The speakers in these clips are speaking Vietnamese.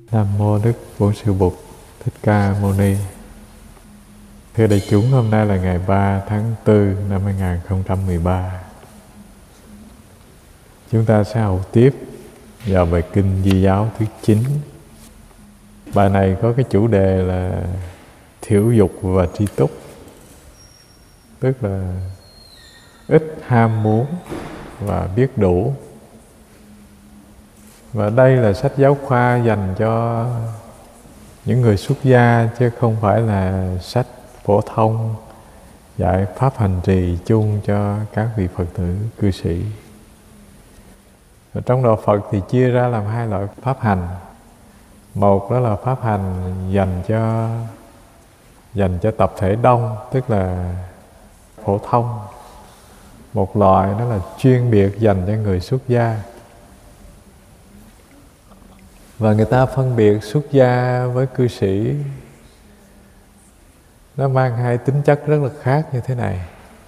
Nam mô Đức Bổn Sư Bụt Thích Ca Mâu Ni. Thưa đại chúng, hôm nay là ngày 3 tháng 4 năm 2013. Chúng ta sẽ học tiếp vào bài kinh Di Giáo thứ 9. Bài này có cái chủ đề là thiểu dục và tri túc, tức là ít ham muốn và biết đủ. Và đây là sách giáo khoa dành cho những người xuất gia, chứ không phải là sách phổ thông dạy pháp hành trì chung cho các vị Phật tử cư sĩ. Và trong đạo Phật thì chia ra làm hai loại pháp hành. Một đó là pháp hành dành cho tập thể đông, tức là phổ thông. Một loại đó là chuyên biệt dành cho người xuất gia. Và người ta phân biệt xuất gia với cư sĩ, nó mang hai tính chất rất là khác như thế này.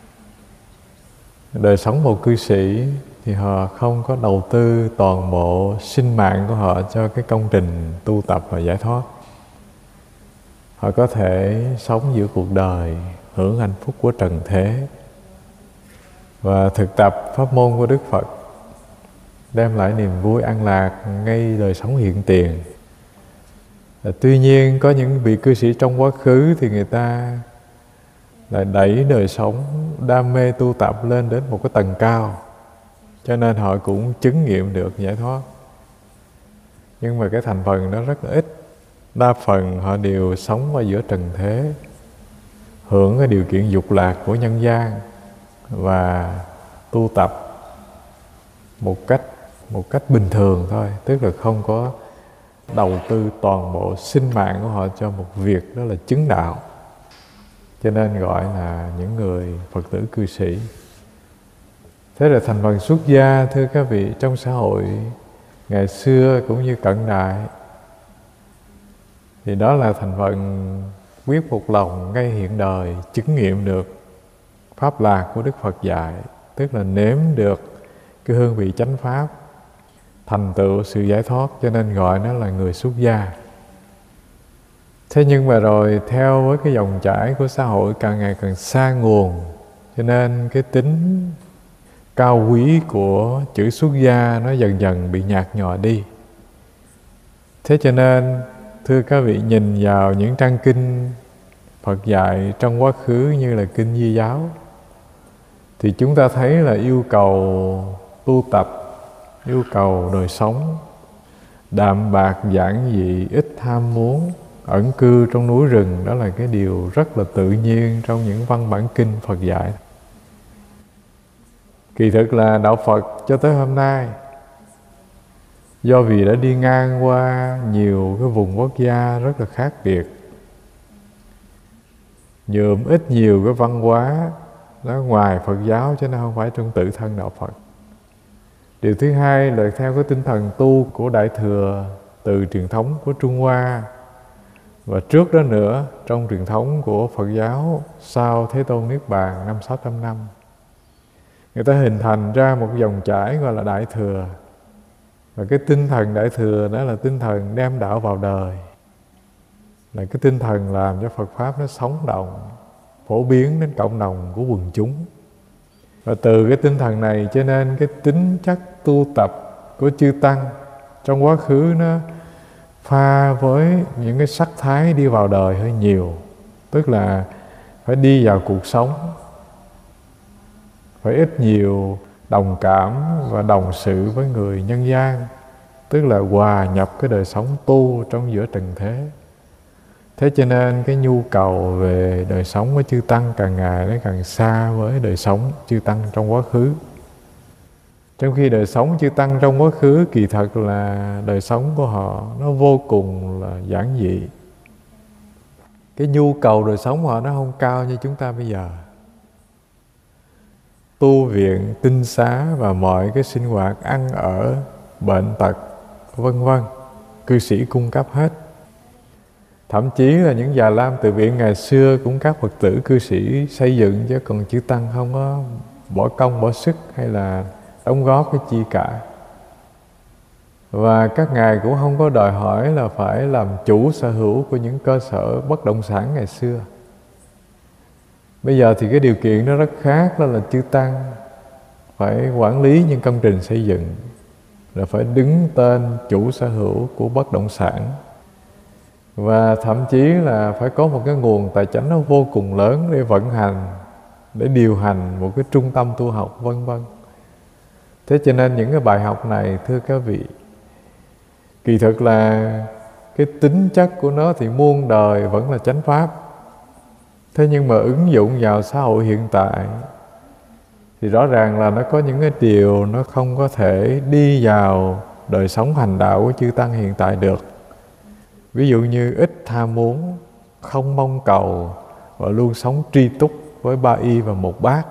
Đời sống một cư sĩ thì họ không có đầu tư toàn bộ sinh mạng của họ cho cái công trình tu tập và giải thoát. Họ có thể sống giữa cuộc đời, hưởng hạnh phúc của trần thế và thực tập pháp môn của Đức Phật, đem lại niềm vui an lạc ngay đời sống hiện tiền. Tuy nhiên có những vị cư sĩ trong quá khứ thì người ta lại đẩy đời sống đam mê tu tập lên đến một cái tầng cao, cho nên họ cũng chứng nghiệm được giải thoát. Nhưng mà cái thành phần đó rất là ít. Đa phần họ đều sống ở giữa trần thế, hưởng cái điều kiện dục lạc của nhân gian và tu tập một cách bình thường thôi, tức là không có đầu tư toàn bộ sinh mạng của họ cho một việc đó là chứng đạo. Cho nên gọi là những người Phật tử cư sĩ. Thế là thành phần xuất gia, thưa các vị, trong xã hội ngày xưa cũng như cận đại, thì đó là thành phần quyết một lòng ngay hiện đời chứng nghiệm được pháp lạc của Đức Phật dạy, tức là nếm được cái hương vị chánh pháp, thành tựu sự giải thoát, cho nên gọi nó là người xuất gia. Thế nhưng mà rồi theo với cái dòng chảy của xã hội càng ngày càng xa nguồn, cho nên cái tính cao quý của chữ xuất gia nó dần dần bị nhạt nhòa đi. Thế cho nên thưa các vị, nhìn vào những trang kinh Phật dạy trong quá khứ như là kinh Di Giáo, thì chúng ta thấy là yêu cầu tu tập, yêu cầu đời sống đạm bạc giản dị, ít ham muốn, ẩn cư trong núi rừng. Đó là cái điều rất là tự nhiên trong những văn bản kinh Phật dạy. Kỳ thực là đạo Phật cho tới hôm nay, do vì đã đi ngang qua nhiều cái vùng quốc gia rất là khác biệt, nhuộm ít nhiều cái văn hóa nó ngoài Phật giáo, chứ nó không phải trong tự thân đạo Phật. Điều thứ hai là theo cái tinh thần tu của Đại Thừa từ truyền thống của Trung Hoa, và trước đó nữa trong truyền thống của Phật giáo sau Thế Tôn Niết Bàn 500-600 năm. Người ta hình thành ra một dòng chảy gọi là Đại Thừa. Và cái tinh thần Đại Thừa đó là tinh thần đem đạo vào đời, là cái tinh thần làm cho Phật Pháp nó sống động, phổ biến đến cộng đồng của quần chúng. Và từ cái tinh thần này cho nên cái tính chất tu tập của chư Tăng trong quá khứ nó pha với những cái sắc thái đi vào đời hơi nhiều. Tức là phải đi vào cuộc sống, phải ít nhiều đồng cảm và đồng sự với người nhân gian, tức là hòa nhập cái đời sống tu trong giữa trần thế. Thế cho nên cái nhu cầu về đời sống của chư Tăng càng ngày nó càng xa với đời sống chư Tăng trong quá khứ. Trong khi đời sống chư Tăng trong quá khứ kỳ thật là đời sống của họ nó vô cùng là giản dị. Cái nhu cầu đời sống của họ nó không cao như chúng ta bây giờ. Tu viện, tinh xá và mọi cái sinh hoạt ăn ở, bệnh tật, vân vân, cư sĩ cung cấp hết. Thậm chí là những già lam tự viện ngày xưa cũng các Phật tử cư sĩ xây dựng, chứ còn chư Tăng không có bỏ công bỏ sức hay là đóng góp cái chi cả. Và các ngài cũng không có đòi hỏi là phải làm chủ sở hữu của những cơ sở bất động sản ngày xưa. Bây giờ thì cái điều kiện nó rất khác, đó là chư tăng phải quản lý những công trình xây dựng, là phải đứng tên chủ sở hữu của bất động sản, và thậm chí là phải có một cái nguồn tài chính nó vô cùng lớn để vận hành, để điều hành một cái trung tâm tu học vân vân. Thế cho nên những cái bài học này, thưa các vị, kỳ thực là cái tính chất của nó thì muôn đời vẫn là chánh pháp. Thế nhưng mà ứng dụng vào xã hội hiện tại thì rõ ràng là nó có những cái điều nó không có thể đi vào đời sống hành đạo của chư tăng hiện tại được. Ví dụ như ít tham muốn, không mong cầu, và luôn sống tri túc với 3 y và 1 bát.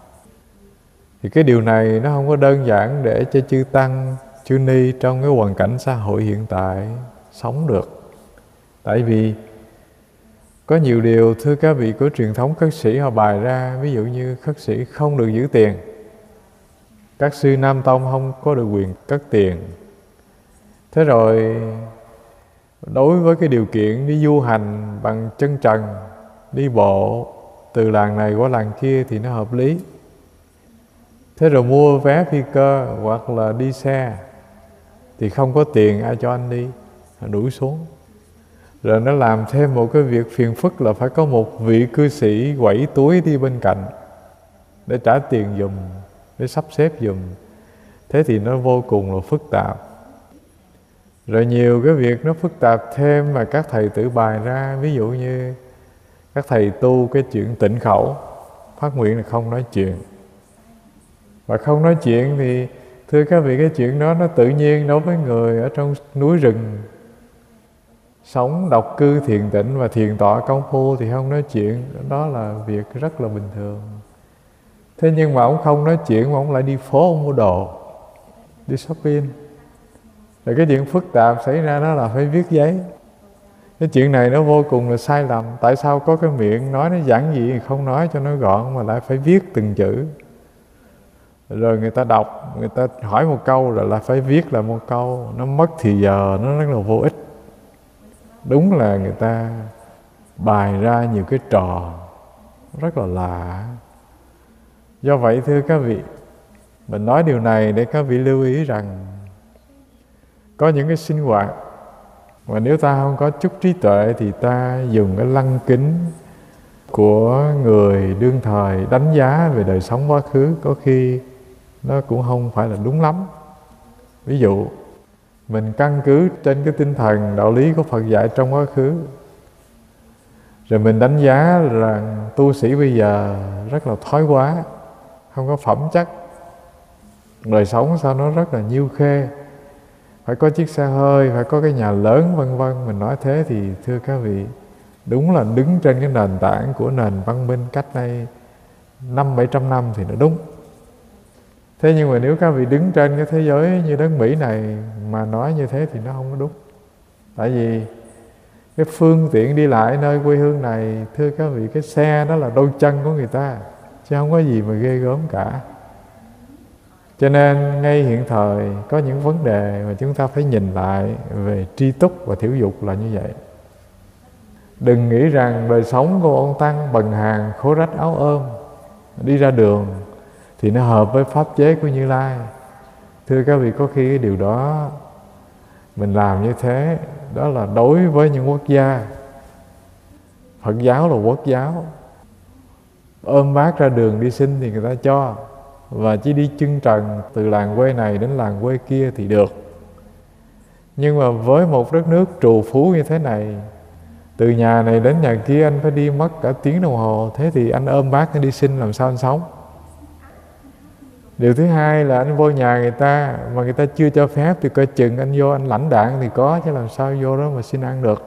Thì cái điều này nó không có đơn giản để cho chư tăng, chư ni trong cái hoàn cảnh xã hội hiện tại sống được. Tại vì có nhiều điều, thưa các vị, của truyền thống khất sĩ họ bài ra. Ví dụ như khất sĩ không được giữ tiền, các sư Nam Tông không có được quyền cất tiền. Thế rồi đối với cái điều kiện đi du hành bằng chân trần, đi bộ từ làng này qua làng kia thì nó hợp lý. Thế rồi mua vé phi cơ hoặc là đi xe thì không có tiền, ai cho anh đi, đuổi xuống. Rồi nó làm thêm một cái việc phiền phức là phải có một vị cư sĩ quẩy túi đi bên cạnh để trả tiền giùm, để sắp xếp giùm. Thế thì nó vô cùng là phức tạp. Rồi nhiều cái việc nó phức tạp thêm mà các thầy tự bài ra. Ví dụ như các thầy tu cái chuyện tịnh khẩu, phát nguyện là không nói chuyện. Và không nói chuyện thì thưa các vị, cái chuyện đó nó tự nhiên đối với người ở trong núi rừng, sống độc cư thiền tịnh và thiền tọa công phu thì không nói chuyện, đó là việc rất là bình thường. Thế nhưng mà ông không nói chuyện mà ông lại đi phố, ông mua đồ, đi shopping. Rồi cái chuyện phức tạp xảy ra đó là phải viết giấy. Cái chuyện này nó vô cùng là sai lầm. Tại sao có cái miệng nói nó giản dị thì không nói cho nó gọn, mà lại phải viết từng chữ. Rồi người ta đọc, người ta hỏi một câu rồi lại phải viết lại một câu. Nó mất thì giờ, nó rất là vô ích. Đúng là người ta bài ra nhiều cái trò rất là lạ. Do vậy thưa các vị, mình nói điều này để các vị lưu ý rằng có những cái sinh hoạt mà nếu ta không có chút trí tuệ thì ta dùng cái lăng kính của người đương thời đánh giá về đời sống quá khứ, có khi nó cũng không phải là đúng lắm. Ví dụ mình căn cứ trên cái tinh thần đạo lý của Phật dạy trong quá khứ, rồi mình đánh giá rằng tu sĩ bây giờ rất là thoái hóa, không có phẩm chất, đời sống sao nó rất là nhiêu khê, phải có chiếc xe hơi, phải có cái nhà lớn vân vân. Mình nói thế thì thưa các vị, đúng là đứng trên cái nền tảng của nền văn minh cách đây 500-700 năm thì nó đúng. Thế nhưng mà nếu các vị đứng trên cái thế giới như đất Mỹ này mà nói như thế thì nó không có đúng. Tại vì cái phương tiện đi lại nơi quê hương này, thưa các vị, cái xe đó là đôi chân của người ta, chứ không có gì mà ghê gớm cả. Cho nên ngay hiện thời có những vấn đề mà chúng ta phải nhìn lại về tri túc và thiểu dục là như vậy. Đừng nghĩ rằng đời sống của ông tăng bần hàn khố rách áo ôm, đi ra đường thì nó hợp với pháp chế của Như Lai. Thưa các vị, có khi cái điều đó mình làm như thế, đó là đối với những quốc gia. Phật giáo là quốc giáo, ôm bát ra đường đi xin thì người ta cho, và chỉ đi chân trần từ làng quê này đến làng quê kia thì được. Nhưng mà với một đất nước trù phú như thế này, từ nhà này đến nhà kia anh phải đi mất cả tiếng đồng hồ, thế thì anh ôm bát anh đi xin làm sao anh sống? Điều thứ hai là anh vô nhà người ta mà người ta chưa cho phép thì coi chừng anh vô anh lãnh đạn thì có, chứ làm sao vô đó mà xin ăn được.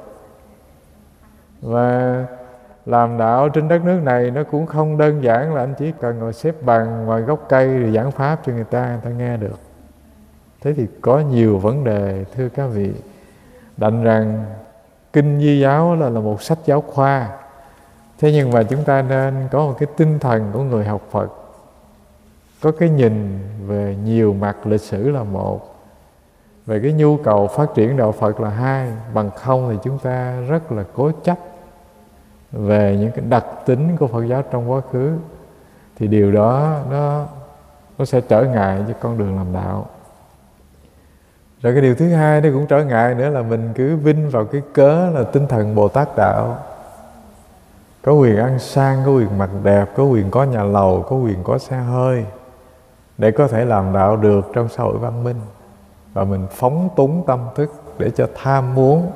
Và làm đạo trên đất nước này nó cũng không đơn giản là anh chỉ cần ngồi xếp bằng ngoài gốc cây rồi giảng pháp cho người ta nghe được. Thế thì có nhiều vấn đề, thưa các vị. Đành rằng Kinh Di Giáo là một sách giáo khoa. Thế nhưng mà chúng ta nên có một cái tinh thần của người học Phật, có cái nhìn về nhiều mặt lịch sử là một, về cái nhu cầu phát triển đạo Phật là hai. Bằng không thì chúng ta rất là cố chấp về những cái đặc tính của Phật giáo trong quá khứ, thì điều đó nó sẽ trở ngại cho con đường làm đạo. Rồi cái điều thứ hai nó cũng trở ngại nữa là mình cứ vin vào cái cớ là tinh thần Bồ Tát đạo, có quyền ăn sang, có quyền mặc đẹp, có quyền có nhà lầu, có quyền có xe hơi, để có thể làm đạo được trong xã hội văn minh. Và mình phóng túng tâm thức để cho tham muốn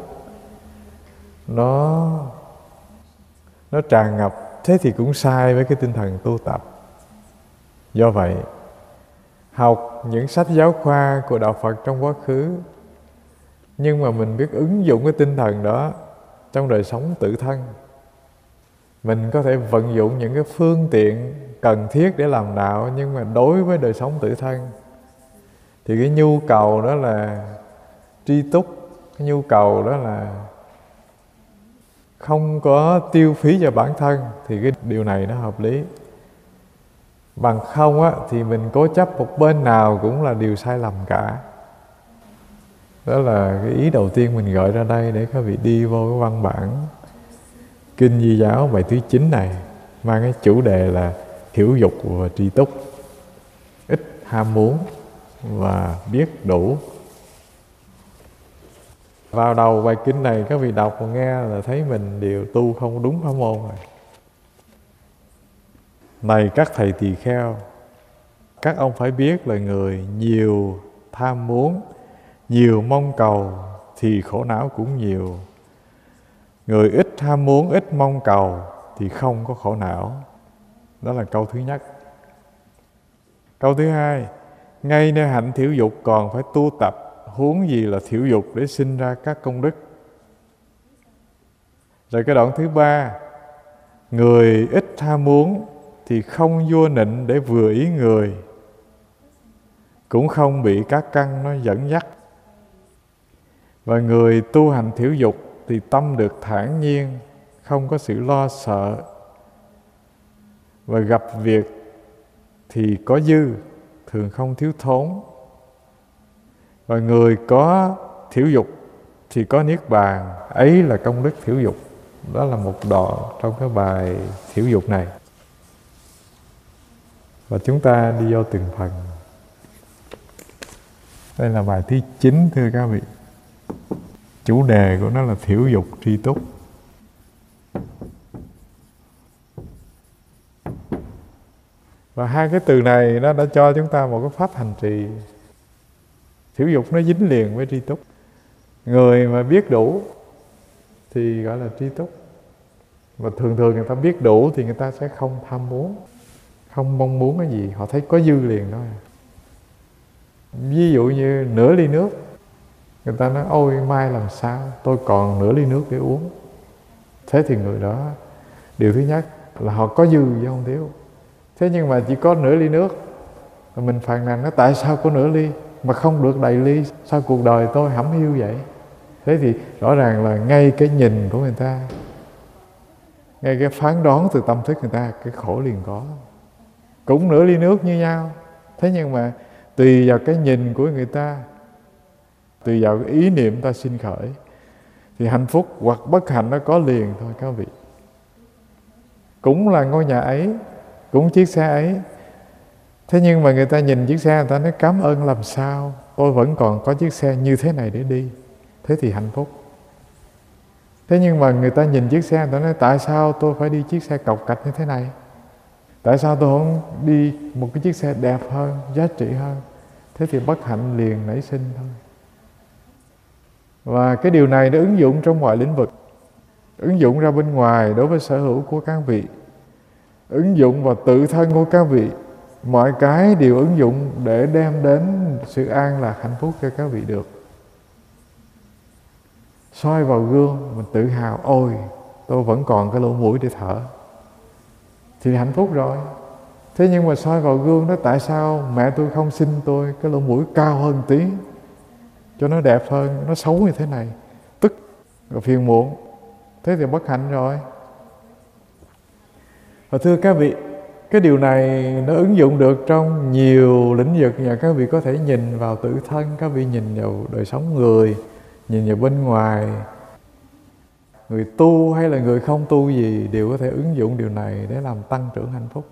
nó tràn ngập. Thế thì cũng sai với cái tinh thần tu tập. Do vậy, học những sách giáo khoa của đạo Phật trong quá khứ, nhưng mà mình biết ứng dụng cái tinh thần đó trong đời sống tự thân. Mình có thể vận dụng những cái phương tiện cần thiết để làm đạo, nhưng mà đối với đời sống tự thân thì cái nhu cầu đó là tri túc, cái nhu cầu đó là không có tiêu phí cho bản thân, thì cái điều này nó hợp lý. Bằng không á, thì mình cố chấp một bên nào cũng là điều sai lầm cả. Đó là cái ý đầu tiên mình gợi ra đây, để các vị đi vô cái văn bản Kinh Di Giáo bài thứ 9 này, mang cái chủ đề là hiểu dục và tri túc, ít ham muốn và biết đủ. Vào đầu bài kinh này các vị đọc và nghe là thấy mình đều tu không đúng pháp môn rồi. Này các thầy tỳ kheo, các ông phải biết là người nhiều tham muốn, nhiều mong cầu thì khổ não cũng nhiều. Người ít tham muốn, ít mong cầu thì không có khổ não. Đó là câu thứ nhất. Câu thứ hai, ngay nơi hạnh thiểu dục còn phải tu tập, huống gì là thiểu dục để sinh ra các công đức. Rồi cái đoạn thứ ba, người ít tham muốn thì không vua nịnh để vừa ý người, cũng không bị các căn nó dẫn dắt. Và người tu hành thiểu dục thì tâm được thản nhiên, không có sự lo sợ, và gặp việc thì có dư, thường không thiếu thốn. Và người có thiểu dục thì có niết bàn, ấy là công đức thiểu dục. Đó là một đoạn trong cái bài thiểu dục này. Và chúng ta đi vô từng phần. Đây là bài thứ 9 thưa các vị. Chủ đề của nó là thiểu dục tri túc. Và hai cái từ này nó đã cho chúng ta một cái pháp hành trì. Thiểu dục nó dính liền với tri túc. Người mà biết đủ thì gọi là tri túc. Và thường thường người ta biết đủ thì người ta sẽ không tham muốn, không mong muốn cái gì, họ thấy có dư liền thôi. Ví dụ như nửa ly nước, người ta nói ôi mai làm sao tôi còn nửa ly nước để uống. Thế thì người đó, điều thứ nhất là họ có dư chứ không thiếu. Thế nhưng mà chỉ có nửa ly nước, mình phàn nàn nó tại sao có nửa ly mà không được đầy ly, sao cuộc đời tôi hẩm hiu vậy. Thế thì rõ ràng là ngay cái nhìn của người ta, ngay cái phán đoán từ tâm thức người ta, cái khổ liền có. Cũng nửa ly nước như nhau, thế nhưng mà tùy vào cái nhìn của người ta, tùy vào cái ý niệm ta sinh khởi, thì hạnh phúc hoặc bất hạnh nó có liền thôi các vị. Cũng là ngôi nhà ấy, cũng chiếc xe ấy, thế nhưng mà người ta nhìn chiếc xe, người ta nói cảm ơn làm sao, tôi vẫn còn có chiếc xe như thế này để đi. Thế thì hạnh phúc. Thế nhưng mà người ta nhìn chiếc xe, người ta nói tại sao tôi phải đi chiếc xe cọc cạch như thế này, tại sao tôi không đi một cái chiếc xe đẹp hơn, giá trị hơn. Thế thì bất hạnh liền nảy sinh thôi. Và cái điều này nó ứng dụng trong mọi lĩnh vực, ứng dụng ra bên ngoài đối với sở hữu của các vị, ứng dụng vào tự thân của các vị. Mọi cái đều ứng dụng để đem đến sự an lạc hạnh phúc cho các vị được. Soi vào gương mình tự hào, ôi tôi vẫn còn cái lỗ mũi để thở, thì hạnh phúc rồi. Thế nhưng mà soi vào gương đó, tại sao mẹ tôi không xin tôi cái lỗ mũi cao hơn tí cho nó đẹp hơn, nó xấu như thế này, tức rồi phiền muộn. Thế thì bất hạnh rồi. Và thưa các vị, Cái điều này nó ứng dụng được trong nhiều lĩnh vực. Và các vị có thể nhìn vào tự thân, các vị nhìn vào đời sống người, nhìn vào bên ngoài. Người tu hay là người không tu gì đều có thể ứng dụng điều này để làm tăng trưởng hạnh phúc.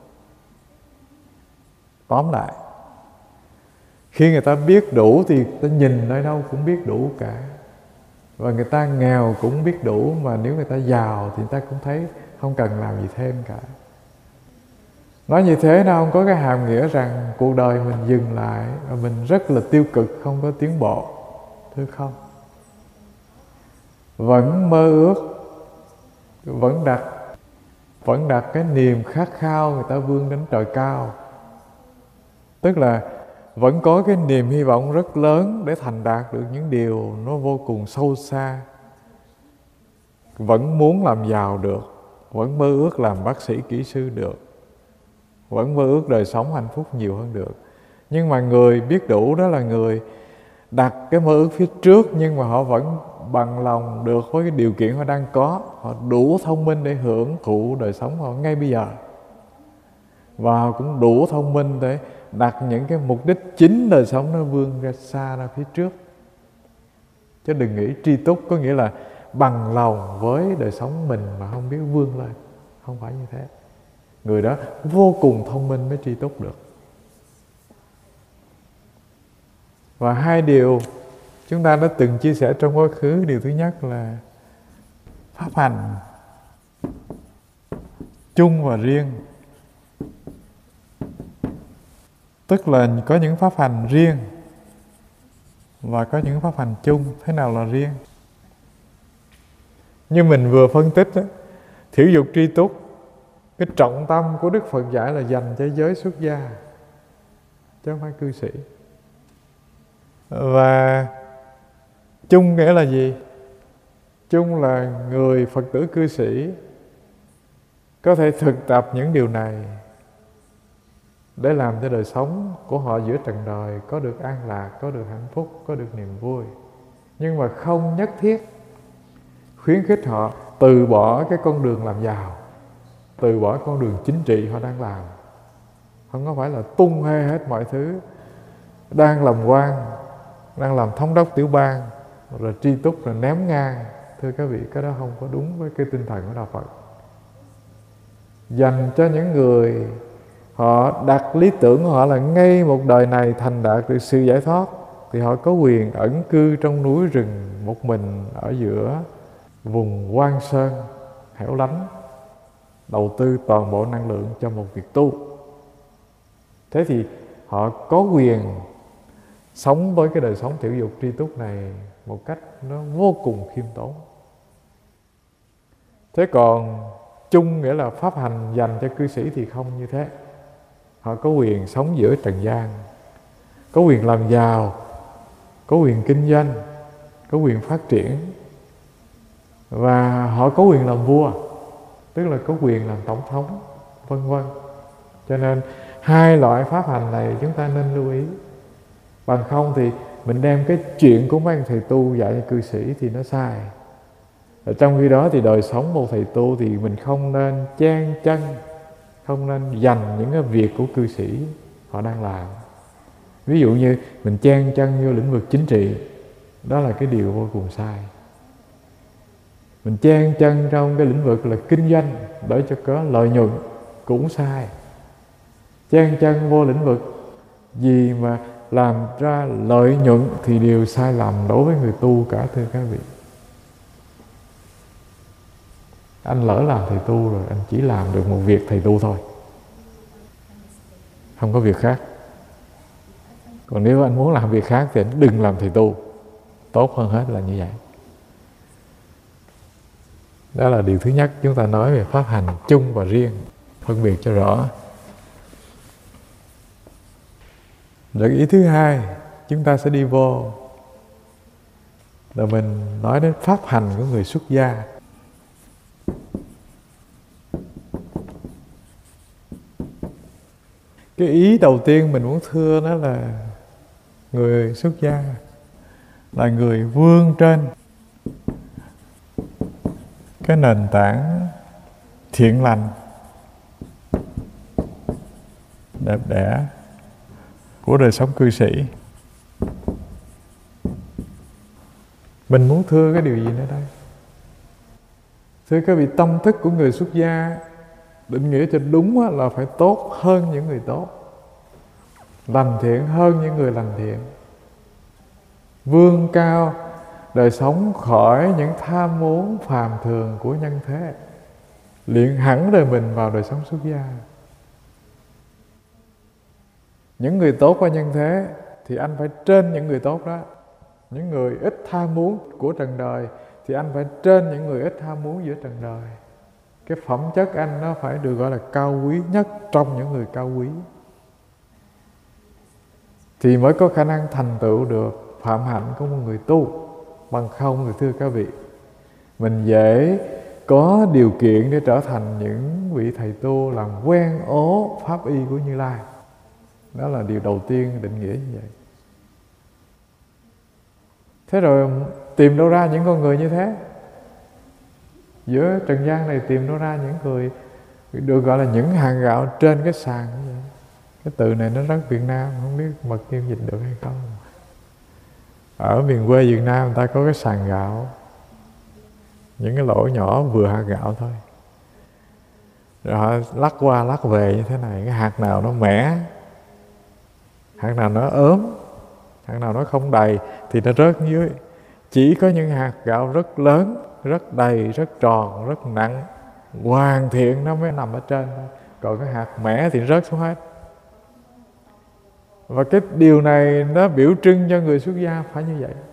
Tóm lại, khi người ta biết đủ thì người ta nhìn nơi đâu cũng biết đủ cả. Và người ta nghèo cũng biết đủ, mà nếu người ta giàu thì người ta cũng thấy không cần làm gì thêm cả. Nói như thế nó không có cái hàm nghĩa rằng cuộc đời mình dừng lại và mình rất là tiêu cực, không có tiến bộ. Thưa không. Vẫn mơ ước, vẫn đặt cái niềm khát khao người ta vươn đến trời cao. Tức là vẫn có cái niềm hy vọng rất lớn để thành đạt được những điều nó vô cùng sâu xa. Vẫn muốn làm giàu được, vẫn mơ ước làm bác sĩ, kỹ sư được, vẫn mơ ước đời sống hạnh phúc nhiều hơn được. Nhưng mà người biết đủ đó là người đặt cái mơ ước phía trước, nhưng mà họ vẫn bằng lòng được với cái điều kiện họ đang có. Họ đủ thông minh để hưởng thụ đời sống họ ngay bây giờ. Và họ cũng đủ thông minh để đặt những cái mục đích chính đời sống nó vươn ra xa ra phía trước. Chứ đừng nghĩ tri túc có nghĩa là bằng lòng với đời sống mình mà không biết vươn lên. Không phải như thế. Người đó vô cùng thông minh mới tri túc được. Và hai điều chúng ta đã từng chia sẻ trong quá khứ. Điều thứ nhất là pháp hành chung và riêng. Tức là có những pháp hành riêng và có những pháp hành chung. Thế nào là riêng? Như mình vừa phân tích đó, thiểu dục tri túc, cái trọng tâm của Đức Phật dạy là dành cho giới xuất gia, chứ không phải cư sĩ. Và chung nghĩa là gì? Chung là người Phật tử cư sĩ có thể thực tập những điều này để làm cho đời sống của họ giữa trần đời có được an lạc, có được hạnh phúc, có được niềm vui. Nhưng mà không nhất thiết khuyến khích họ từ bỏ cái con đường làm giàu, từ bỏ con đường chính trị họ đang làm. Không có phải là tung hê hết mọi thứ, đang làm quan, đang làm thống đốc tiểu bang rồi tri túc rồi ném ngang. Thưa các vị, cái đó không có đúng với cái tinh thần của Đạo Phật. Dành cho những người họ đặt lý tưởng của họ là ngay một đời này thành đạt được sự giải thoát, thì họ có quyền ẩn cư trong núi rừng một mình ở giữa vùng hoang sơn hẻo lánh, đầu tư toàn bộ năng lượng cho một việc tu. Thế thì họ có quyền sống với cái đời sống thiểu dục tri túc này một cách nó vô cùng khiêm tốn. Thế còn chung nghĩa là pháp hành dành cho cư sĩ thì không như thế. Họ có quyền sống giữa trần gian, có quyền làm giàu, có quyền kinh doanh, có quyền phát triển, và họ có quyền làm vua, tức là có quyền làm tổng thống, vân vân. Cho nên hai loại pháp hành này chúng ta nên lưu ý. Bằng không thì mình đem cái chuyện của mấy anh thầy tu dạy cho cư sĩ thì nó sai. Ở trong khi đó thì đời sống một thầy tu thì mình không nên chen chân, không nên dành những cái việc của cư sĩ họ đang làm. Ví dụ như mình chen chân vô lĩnh vực chính trị, đó là cái điều vô cùng sai. Mình chen chân trong cái lĩnh vực là kinh doanh để cho có lợi nhuận cũng sai. Chen chân vô lĩnh vực gì mà làm ra lợi nhuận thì đều sai lầm đối với người tu cả, thưa các vị. Anh lỡ làm thầy tu rồi, anh chỉ làm được một việc thầy tu thôi, không có việc khác. Còn nếu anh muốn làm việc khác thì anh đừng làm thầy tu. Tốt hơn hết là như vậy. Đó là điều thứ nhất, chúng ta nói về pháp hành chung và riêng, phân biệt cho rõ. Rồi ý thứ hai, chúng ta sẽ đi vô là mình nói đến pháp hành của người xuất gia. Cái ý đầu tiên mình muốn thưa đó là người xuất gia là người vươn trên cái nền tảng thiện lành đẹp đẽ của đời sống cư sĩ. Mình muốn thưa cái điều gì nữa đây? Thưa các vị, tâm thức của người xuất gia định nghĩa cho đúng là phải tốt hơn những người tốt, lành thiện hơn những người lành thiện, vươn cao đời sống khỏi những tham muốn phàm thường của nhân thế, luyện hẳn đời mình vào đời sống xuất gia. Những người tốt qua nhân thế thì anh phải trên những người tốt đó. Những người ít tham muốn của trần đời thì anh phải trên những người ít tham muốn giữa trần đời. Cái phẩm chất anh nó phải được gọi là cao quý nhất trong những người cao quý, thì mới có khả năng thành tựu được phạm hạnh của một người tu. Bằng không thì thưa các vị, mình dễ có điều kiện để trở thành những vị thầy tu làm quen ố pháp y của Như Lai. Đó là điều đầu tiên định nghĩa như vậy. Thế rồi tìm đâu ra những con người như thế? Giữa trần gian này tìm đâu ra những người được gọi là những hạt gạo trên cái sàn như vậy? Cái từ này nó rất Việt Nam, không biết Mật Kim dịch được hay không. Ở miền quê Việt Nam người ta có cái sàn gạo, những cái lỗ nhỏ vừa hạt gạo thôi, rồi họ lắc qua lắc về như thế này. Cái hạt nào nó mẻ, hạt nào nó ốm, hạt nào nó không đầy thì nó rớt dưới. Chỉ có những hạt gạo rất lớn, rất đầy, rất tròn, rất nặng, hoàn thiện nó mới nằm ở trên thôi. Còn cái hạt mẻ thì rớt xuống hết. Và cái điều này nó biểu trưng cho người xuất gia phải như vậy.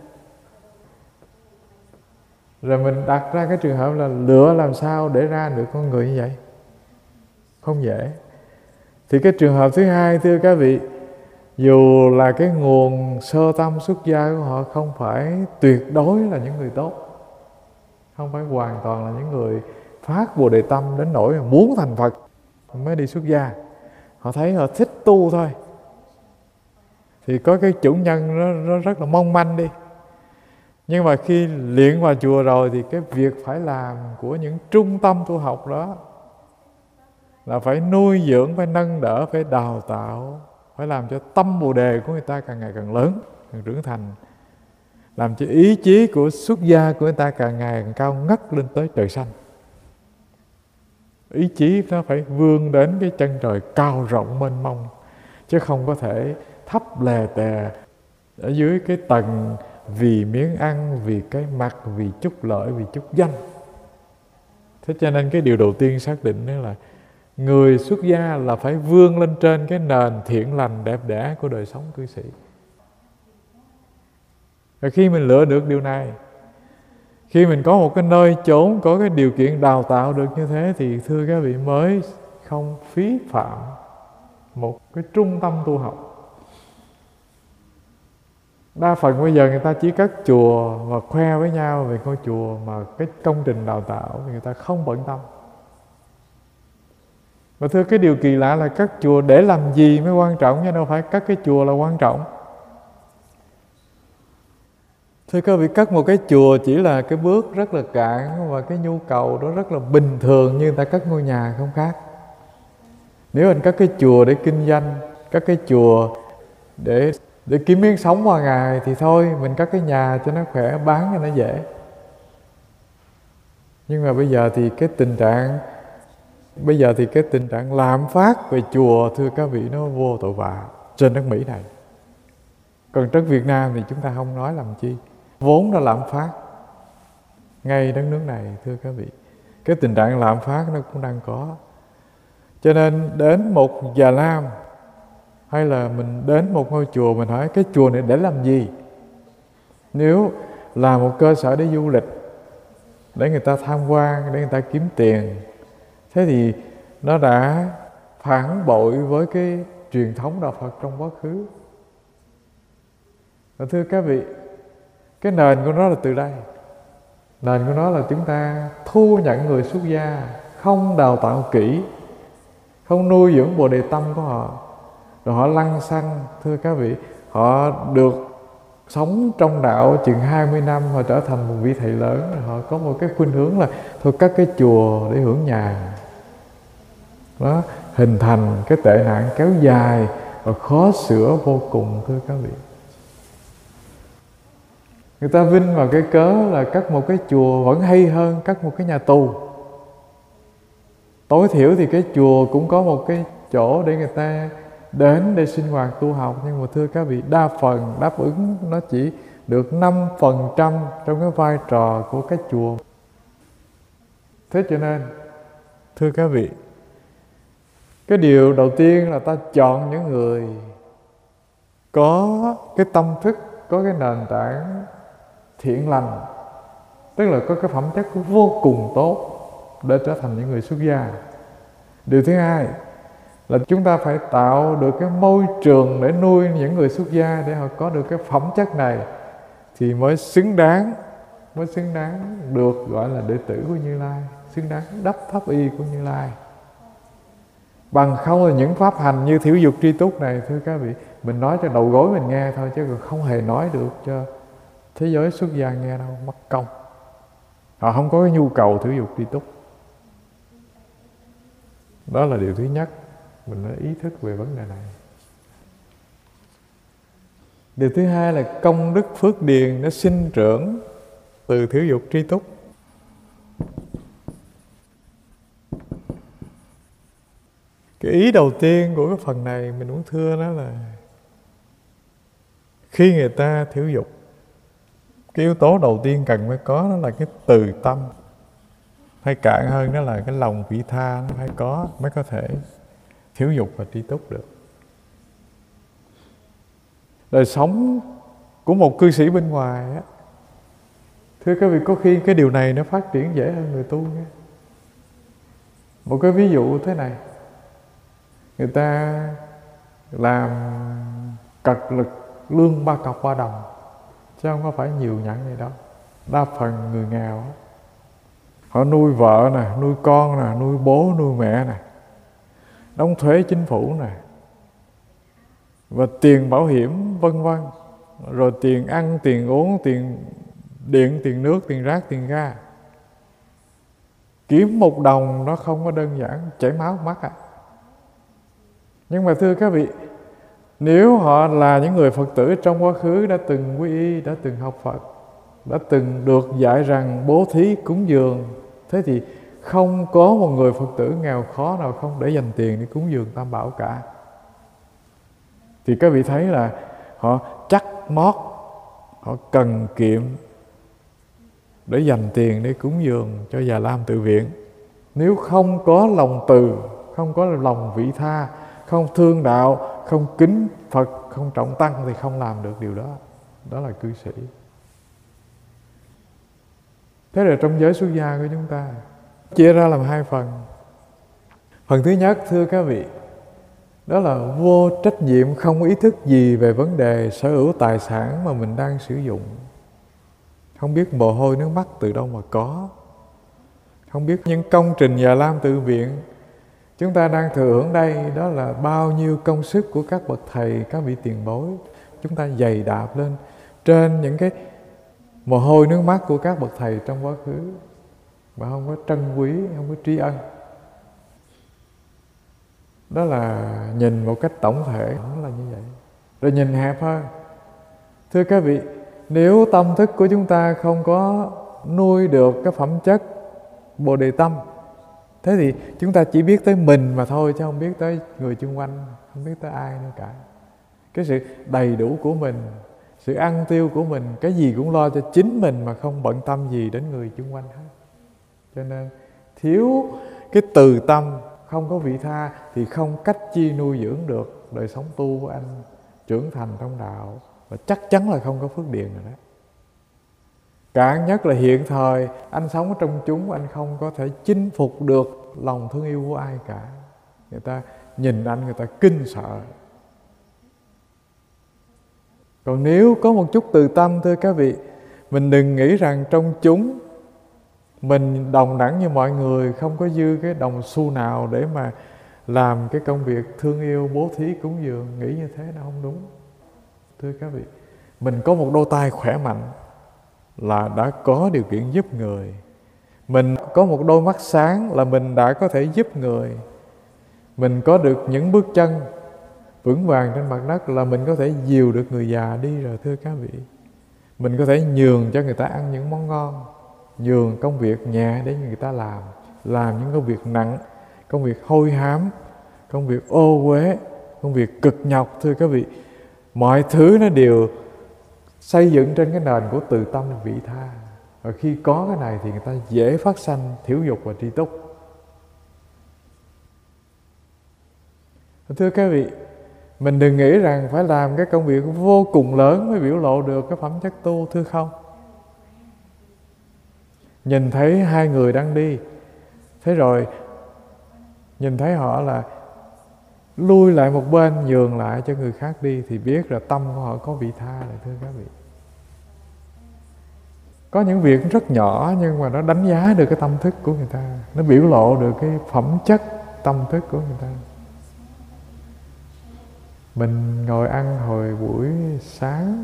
Rồi mình đặt ra cái trường hợp là lựa làm sao để ra được con người như vậy? Không dễ. Thì cái trường hợp thứ hai, thưa các vị, dù là cái nguồn sơ tâm xuất gia của họ không phải tuyệt đối là những người tốt, không phải hoàn toàn là những người phát Bồ Đề tâm đến nỗi muốn thành Phật mới đi xuất gia. Họ thấy họ thích tu thôi, thì có cái chủ nhân nó rất là mong manh đi. Nhưng mà khi luyện vào chùa rồi thì cái việc phải làm của những trung tâm tu học đó là phải nuôi dưỡng, phải nâng đỡ, phải đào tạo, phải làm cho tâm Bồ Đề của người ta càng ngày càng lớn, càng trưởng thành, làm cho ý chí của xuất gia của người ta càng ngày càng cao ngất lên tới trời xanh. Ý chí nó phải vươn đến cái chân trời cao rộng mênh mông, chứ không có thể thấp lè tè ở dưới cái tầng vì miếng ăn, vì cái mặt, vì chút lợi, vì chút danh. Thế cho nên cái điều đầu tiên xác định đó là người xuất gia là phải vươn lên trên cái nền thiện lành đẹp đẽ của đời sống cư sĩ. Và khi mình lựa được điều này, khi mình có một cái nơi chốn, có cái điều kiện đào tạo được như thế, thì thưa các vị mới không phí phạm một cái trung tâm tu học. Đa phần bây giờ người ta chỉ cất chùa và khoe với nhau về ngôi chùa, mà cái công trình đào tạo thì người ta không bận tâm. Và thưa, cái điều kỳ lạ là cất chùa để làm gì mới quan trọng, chứ đâu phải cất cái chùa là quan trọng. Thưa các vị, cất một cái chùa chỉ là cái bước rất là cạn, và cái nhu cầu đó rất là bình thường như người ta cất ngôi nhà không khác. Nếu anh cất cái chùa để kinh doanh, cất cái chùa để kiếm miếng sống qua ngày thì thôi, mình cất cái nhà cho nó khỏe, bán cho nó dễ. Nhưng mà bây giờ thì cái tình trạng lạm phát về chùa, thưa các vị, nó vô tội vạ trên đất Mỹ này. Còn đất Việt Nam thì chúng ta không nói làm chi, vốn đã lạm phát ngay đất nước này. Thưa các vị, cái tình trạng lạm phát nó cũng đang có. Cho nên đến một Già Lam, hay là mình đến một ngôi chùa, mình hỏi cái chùa này để làm gì? Nếu là một cơ sở để du lịch, để người ta tham quan, để người ta kiếm tiền, thế thì nó đã phản bội với cái truyền thống đạo Phật trong quá khứ. Và thưa các vị, cái nền của nó là từ đây. Nền của nó là chúng ta thu nhận người xuất gia, không đào tạo kỹ, không nuôi dưỡng Bồ Đề tâm của họ, rồi họ lăng xăng. Thưa các vị, họ được sống trong đạo chừng 20 năm, họ trở thành một vị thầy lớn, rồi họ có một cái khuynh hướng là thôi cất cái chùa để hưởng nhà. Đó, hình thành cái tệ nạn kéo dài và khó sửa vô cùng, thưa các vị. Người ta vinh vào cái cớ là cất một cái chùa vẫn hay hơn cất một cái nhà tù. Tối thiểu thì cái chùa cũng có một cái chỗ để người ta đến để sinh hoạt tu học. Nhưng mà thưa các vị, đa phần đáp ứng nó chỉ được 5% trong cái vai trò của cái chùa. Thế cho nên, thưa các vị, cái điều đầu tiên là ta chọn những người có cái tâm thức, có cái nền tảng thiện lành, tức là có cái phẩm chất vô cùng tốt để trở thành những người xuất gia. Điều thứ hai là chúng ta phải tạo được cái môi trường để nuôi những người xuất gia, để họ có được cái phẩm chất này thì mới xứng đáng được gọi là đệ tử của Như Lai, xứng đáng đắp pháp y của Như Lai. Bằng không là những pháp hành như thiểu dục tri túc này, thưa các vị, mình nói cho đầu gối mình nghe thôi, chứ không hề nói được cho thế giới xuất gia nghe đâu, mất công. Họ không có cái nhu cầu thiểu dục tri túc. Đó là điều thứ nhất, mình phải ý thức về vấn đề này. Điều thứ hai là công đức phước điền nó sinh trưởng từ thiểu dục tri túc. Cái ý đầu tiên của cái phần này mình muốn thưa đó là khi người ta thiểu dục, cái yếu tố đầu tiên cần phải có đó là cái từ tâm, hay cạn hơn đó là cái lòng vị tha, nó phải có mới có thể thiểu dục và tri túc được. Đời sống của một cư sĩ bên ngoài á, thưa các vị, có khi cái điều này nó phát triển dễ hơn người tu nha. Một cái ví dụ thế này, người ta làm cật lực lương 3 cọc 3 đồng, chứ không có phải nhiều nhận gì đâu. Đa phần người nghèo á, họ nuôi vợ nè, nuôi con nè, nuôi bố, nuôi mẹ nè, đóng thuế chính phủ nè, và tiền bảo hiểm vân vân, rồi tiền ăn, tiền uống, tiền điện, tiền nước, tiền rác, tiền ga. Kiếm 1 đồng nó không có đơn giản, chảy máu mắt à. Nhưng mà thưa các vị, nếu họ là những người Phật tử trong quá khứ đã từng quy y, đã từng học Phật, đã từng được dạy rằng bố thí cúng dường, thế thì không có một người Phật tử nghèo khó nào không để dành tiền để cúng dường Tam Bảo cả. Thì các vị thấy là họ chắc mót, họ cần kiệm để dành tiền để cúng dường cho Già Lam Tự Viện. Nếu không có lòng từ, không có lòng vị tha, không thương đạo, không kính Phật, không trọng tăng thì không làm được điều đó. Đó là cư sĩ. Thế là trong giới xuất gia của chúng ta chia ra làm 2 phần. Phần thứ nhất, thưa các vị, đó là vô trách nhiệm, không ý thức gì về vấn đề sở hữu tài sản mà mình đang sử dụng. Không biết mồ hôi nước mắt từ đâu mà có, không biết những công trình Già Lam Tự Viện chúng ta đang thừa hưởng đây đó là bao nhiêu công sức của các bậc thầy, các vị tiền bối. Chúng ta dày đạp lên trên những cái mồ hôi nước mắt của các bậc thầy trong quá khứ, mà không có trân quý, không có tri ân. Đó là nhìn một cách tổng thể, nó là như vậy. Rồi nhìn hẹp hơn, thưa các vị, nếu tâm thức của chúng ta không có nuôi được cái phẩm chất Bồ Đề Tâm, thế thì chúng ta chỉ biết tới mình mà thôi, chứ không biết tới người xung quanh, không biết tới ai nữa cả. Cái sự đầy đủ của mình, sự ăn tiêu của mình, cái gì cũng lo cho chính mình mà không bận tâm gì đến người xung quanh hết. Cho nên thiếu cái từ tâm, không có vị tha thì không cách chi nuôi dưỡng được đời sống tu của anh trưởng thành trong đạo, và chắc chắn là không có phước điền rồi đó. Cạn nhất là hiện thời anh sống ở trong chúng, anh không có thể chinh phục được lòng thương yêu của ai cả. Người ta nhìn anh, người ta kinh sợ. Còn nếu có một chút từ tâm, thưa các vị, mình đừng nghĩ rằng trong chúng mình đồng đẳng như mọi người, không có dư cái đồng xu nào để mà làm cái công việc thương yêu, bố thí, cúng dường. Nghĩ như thế là không đúng. Thưa các vị, mình có một đôi tay khỏe mạnh là đã có điều kiện giúp người. Mình có một đôi mắt sáng là mình đã có thể giúp người. mình có được những bước chân vững vàng trên mặt đất là mình có thể dìu được người già đi rồi thưa các vị. Mình có thể nhường cho người ta ăn những món ngon, nhường công việc nhẹ để người ta làm những công việc nặng, công việc hôi hám, công việc ô uế, công việc cực nhọc thưa các vị. Mọi thứ nó đều xây dựng trên cái nền của từ tâm vị tha. Và khi có cái này thì người ta dễ phát sanh thiểu dục và tri túc. Thưa các vị, mình đừng nghĩ rằng phải làm cái công việc vô cùng lớn mới biểu lộ được cái phẩm chất tu, thưa không. Nhìn thấy hai người đang đi, thế rồi nhìn thấy họ là lui lại một bên, nhường lại cho người khác đi, thì biết là tâm của họ có vị tha rồi thưa các vị. Có những việc rất nhỏ nhưng mà nó đánh giá được cái tâm thức của người ta, nó biểu lộ được cái phẩm chất tâm thức của người ta. Mình ngồi ăn hồi buổi sáng,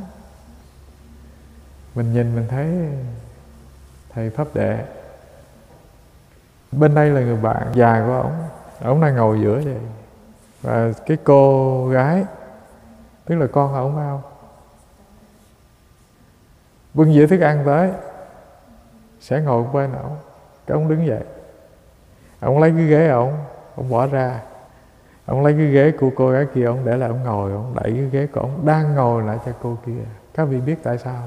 mình nhìn mình thấy thầy Pháp Đệ, bên đây là người bạn già của ổng đang ngồi giữa vậy. Và cái cô gái, tức là con ổng phải không, bưng dĩa thức ăn tới, sẽ ngồi bên ổng. Cái ổng đứng dậy, ổng lấy cái ghế ổng bỏ ra, ổng lấy cái ghế của cô gái kia, ổng để lại, ổng ngồi, ổng đẩy cái ghế của ổng đang ngồi lại cho cô kia. Các vị biết tại sao?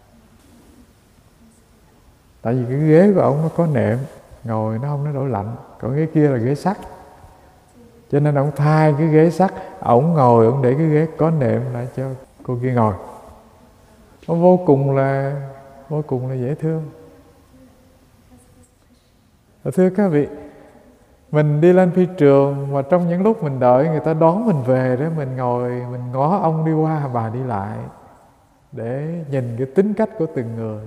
Tại vì cái ghế của ổng nó có nệm, ngồi nó không nó đổi lạnh, còn cái kia là ghế sắt, cho nên ổng thay cái ghế sắt, ổng ngồi, ổng để cái ghế có nệm lại cho cô kia ngồi. Nó vô cùng là dễ thương. Thưa các vị, mình đi lên phi trường mà trong những lúc mình đợi người ta đón mình về đó, mình ngồi mình ngó ông đi qua bà đi lại để nhìn cái tính cách của từng người.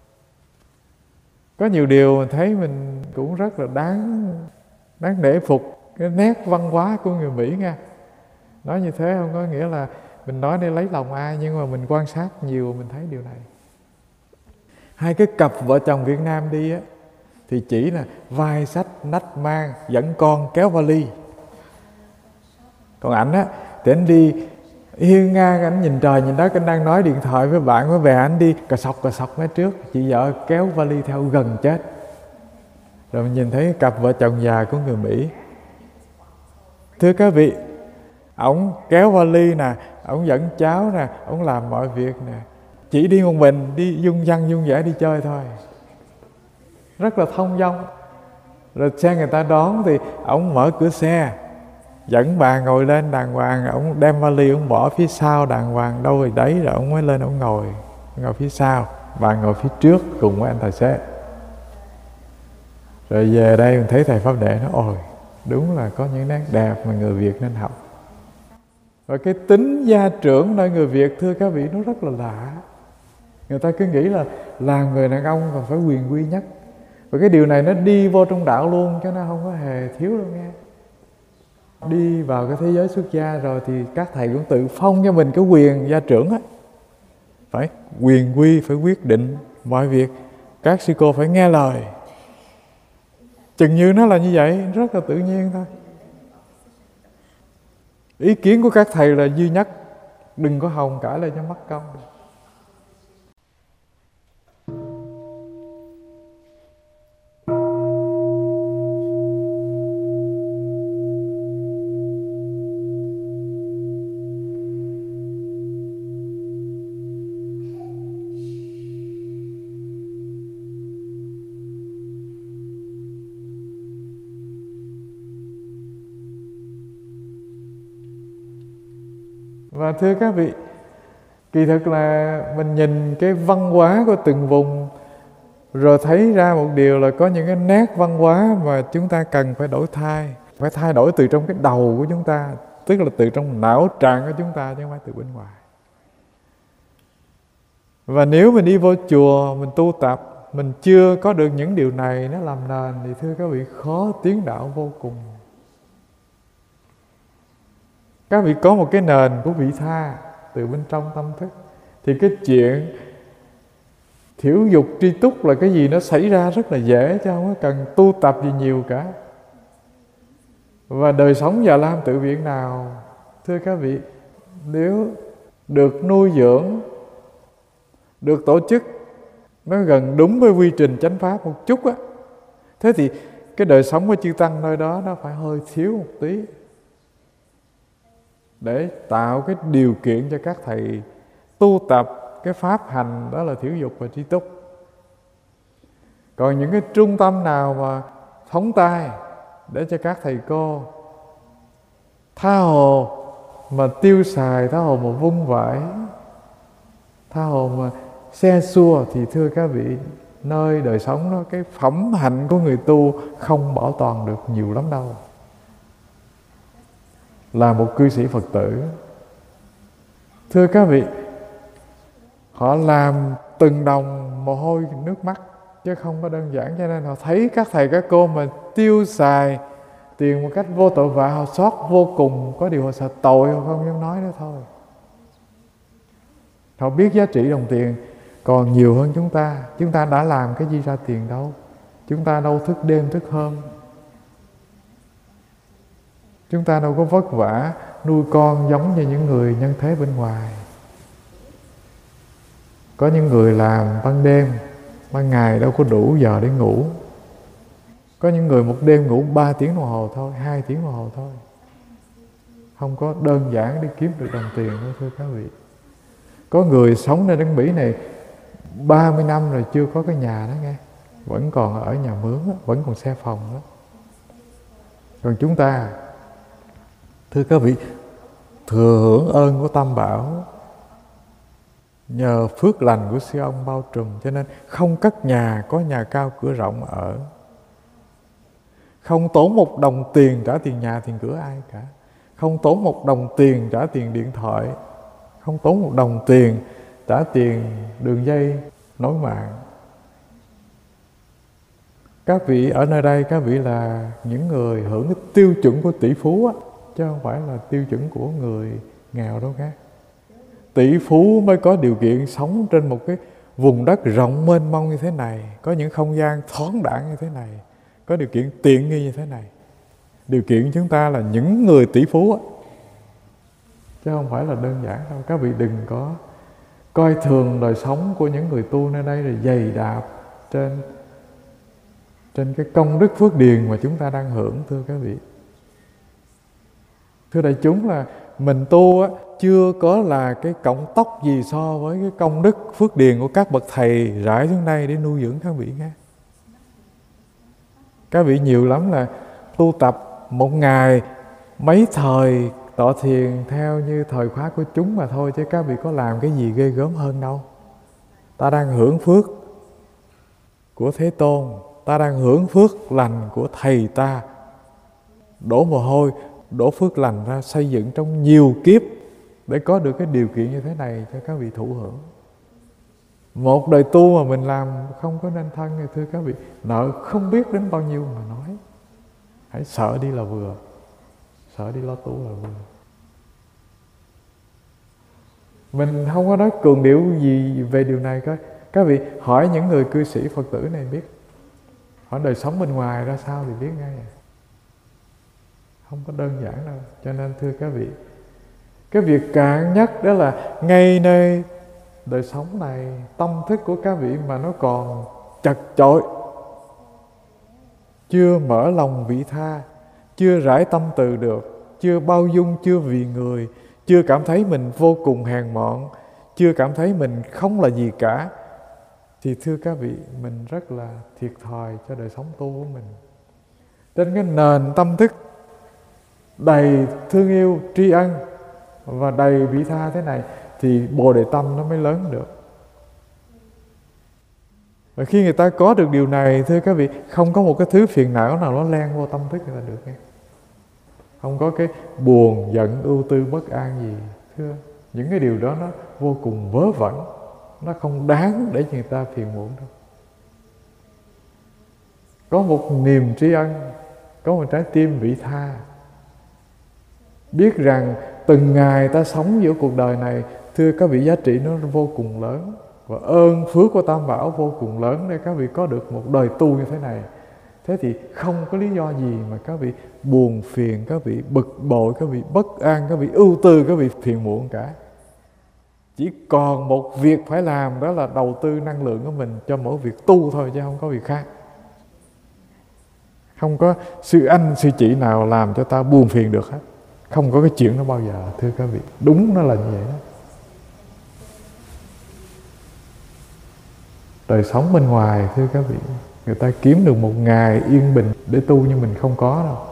Có nhiều điều mình thấy mình cũng rất là đáng nể phục cái nét văn hóa của người Mỹ nha. Nói như thế không có nghĩa là mình nói để lấy lòng ai, nhưng mà mình quan sát nhiều mình thấy điều này. Hai cái cặp vợ chồng Việt Nam đi á thì chỉ là vai sách nách mang, dẫn con kéo vali. Còn ảnh á thì ảnh đi hiên ngang, ảnh nhìn trời nhìn đất, ảnh đang nói điện thoại với bạn với bè, ảnh đi cà sọc mấy trước, chị vợ kéo vali theo gần chết. Rồi mình nhìn thấy cặp vợ chồng già của người Mỹ. Thưa các vị, ổng kéo vali nè, ổng dẫn cháu nè, ổng làm mọi việc nè, chỉ đi một mình, đi dung dẻ đi chơi thôi, rất là thông dong. Rồi xe người ta đón thì ổng mở cửa xe, dẫn bà ngồi lên đàng hoàng, ổng đem vali ổng bỏ phía sau đàng hoàng đâu rồi đấy, rồi ổng mới lên ổng ngồi phía sau, bà ngồi phía trước cùng với anh tài xế. Rồi về đây mình thấy thầy Pháp Đệ nói ôi đúng là có những nét đẹp mà người Việt nên học. Và cái tính gia trưởng nơi người Việt thưa các vị nó rất là lạ. Người ta cứ nghĩ là làm người đàn ông còn phải quyền quy nhất. Và cái điều này nó đi vô trong đạo luôn, chứ nó không có hề thiếu đâu nghe. Đi vào cái thế giới xuất gia rồi thì các thầy cũng tự phong cho mình cái quyền gia trưởng á, phải quyền quy, phải quyết định mọi việc, các sư cô phải nghe lời. Chừng như nó là như vậy, rất là tự nhiên thôi. Ý kiến của các thầy là duy nhất, đừng có hòng cãi lại cho mất công. Và thưa các vị, kỳ thực là mình nhìn cái văn hóa của từng vùng rồi thấy ra một điều là có những cái nét văn hóa mà chúng ta cần phải phải thay đổi từ trong cái đầu của chúng ta, tức là từ trong não trạng của chúng ta chứ không phải từ bên ngoài. Và nếu mình đi vô chùa, mình tu tập, mình chưa có được những điều này nó làm nền thì thưa các vị khó tiến đạo vô cùng. Các vị có một cái nền của vị tha từ bên trong tâm thức thì cái chuyện thiểu dục tri túc là cái gì nó xảy ra rất là dễ, chứ không có cần tu tập gì nhiều cả. Và đời sống Già Lam Tự Viện nào, thưa các vị, nếu được nuôi dưỡng, được tổ chức nó gần đúng với quy trình chánh pháp một chút á, thế thì cái đời sống của chư tăng nơi đó nó phải hơi thiếu một tí, để tạo cái điều kiện cho các thầy tu tập cái pháp hành đó là thiểu dục và tri túc. Còn những cái trung tâm nào mà phóng tay để cho các thầy cô tha hồ mà tiêu xài, tha hồ mà vung vãi, tha hồ mà xe xua, thì thưa các vị, nơi đời sống đó cái phẩm hạnh của người tu không bảo toàn được nhiều lắm đâu. Là một cư sĩ Phật tử, thưa các vị, họ làm từng đồng mồ hôi nước mắt chứ không có đơn giản. Cho nên họ thấy các thầy các cô mà tiêu xài tiền một cách vô tội vạ, họ xót vô cùng. Có điều họ sợ tội, họ không dám nói nữa thôi. Họ biết giá trị đồng tiền còn nhiều hơn chúng ta. Chúng ta đã làm cái gì ra tiền đâu. Chúng ta đâu thức đêm thức hôm. Chúng ta đâu có vất vả nuôi con giống như những người nhân thế bên ngoài. Có những người làm ban đêm, ban ngày đâu có đủ giờ để ngủ. Có những người một đêm ngủ 3 tiếng đồng hồ thôi, 2 tiếng đồng hồ thôi. Không có đơn giản để kiếm được đồng tiền đâu, thưa các vị. Có người sống nơi đất Mỹ này 30 năm rồi chưa có cái nhà đó nghe. Vẫn còn ở nhà mướn, vẫn còn xe phòng đó. Còn chúng ta, thưa các vị, thừa hưởng ơn của Tam Bảo, nhờ phước lành của sư ông bao trùm, cho nên không cất nhà, có nhà cao cửa rộng ở. Không tốn một đồng tiền trả tiền nhà tiền cửa ai cả. Không tốn một đồng tiền trả tiền điện thoại. Không tốn một đồng tiền trả tiền đường dây nối mạng. Các vị ở nơi đây, các vị là những người hưởng cái tiêu chuẩn của tỷ phú á, chứ không phải là tiêu chuẩn của người nghèo đâu các. Tỷ phú mới có điều kiện sống trên một cái vùng đất rộng mênh mông như thế này, có những không gian thoáng đãng như thế này, có điều kiện tiện nghi như thế này. Điều kiện chúng ta là những người tỷ phú á, chứ không phải là đơn giản đâu. Các vị đừng có coi thường đời sống của những người tu nơi đây rồi dày đạp trên cái công đức phước điền mà chúng ta đang hưởng, thưa các vị. Thưa đại chúng, là mình tu á, chưa có là cái cọng tóc gì so với cái công đức phước điền của các bậc thầy rải xuống đây để nuôi dưỡng các vị nghe. Các vị nhiều lắm là tu tập một ngày mấy thời tọa thiền theo như thời khóa của chúng mà thôi, chứ các vị có làm cái gì ghê gớm hơn đâu. Ta đang hưởng phước của Thế Tôn, ta đang hưởng phước lành của thầy ta, đổ mồ hôi, đổ phước lành ra xây dựng trong nhiều kiếp để có được cái điều kiện như thế này cho các vị thụ hưởng. Một đời tu mà mình làm không có nên thân thì thưa các vị, nợ không biết đến bao nhiêu mà nói. Hãy sợ đi là vừa, sợ đi lo tu là vừa. Mình không có nói cường điệu gì về điều này coi. Các vị hỏi những người cư sĩ Phật tử này biết. Hỏi đời sống bên ngoài ra sao thì biết ngay. Không có đơn giản đâu. Cho nên thưa các vị, cái việc cạn nhất đó là ngay nơi đời sống này, tâm thức của các vị mà nó còn chật chội, chưa mở lòng vị tha, chưa rải tâm từ được, chưa bao dung, chưa vì người, chưa cảm thấy mình vô cùng hèn mọn, chưa cảm thấy mình không là gì cả, thì thưa các vị, mình rất là thiệt thòi cho đời sống tu của mình. Trên cái nền tâm thức đầy thương yêu, tri ân và đầy vị tha thế này thì Bồ Đề Tâm nó mới lớn được. Và khi người ta có được điều này, thưa các vị, không có một cái thứ phiền não nào nó len vô tâm thức người ta được nghe. Không có cái buồn, giận, ưu tư, bất an gì. Thưa, những cái điều đó nó vô cùng vớ vẩn, nó không đáng để người ta phiền muộn đâu. Có một niềm tri ân, có một trái tim vị tha, biết rằng từng ngày ta sống giữa cuộc đời này, thưa các vị, giá trị nó vô cùng lớn. Và ơn phước của Tam Bảo vô cùng lớn để các vị có được một đời tu như thế này. Thế thì không có lý do gì mà các vị buồn phiền, các vị bực bội, các vị bất an, các vị ưu tư, các vị phiền muộn cả. Chỉ còn một việc phải làm, đó là đầu tư năng lượng của mình cho mỗi việc tu thôi, chứ không có việc khác. Không có sư anh, sư chị nào làm cho ta buồn phiền được hết. Không có cái chuyện đó bao giờ, thưa các vị. Đúng nó là như vậy đó. Đời sống bên ngoài, thưa các vị, người ta kiếm được một ngày yên bình để tu, nhưng mình không có đâu.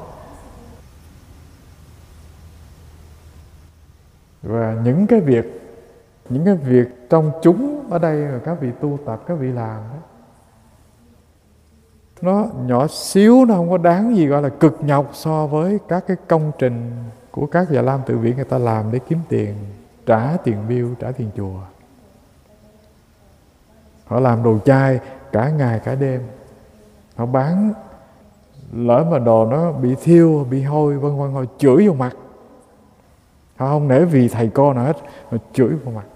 Và những cái việc trong chúng ở đây là các vị tu tập, các vị làm đó, nó nhỏ xíu, nó không có đáng gì gọi là cực nhọc so với các cái công trình của các Già Lam Tự Viện người ta làm để kiếm tiền, trả tiền bill, trả tiền chùa. Họ làm đồ chai cả ngày cả đêm, họ bán, lỡ mà đồ nó bị thiêu, bị hôi vân vân, họ chửi vào mặt. Họ không nể vì thầy cô nào hết, họ chửi vào mặt.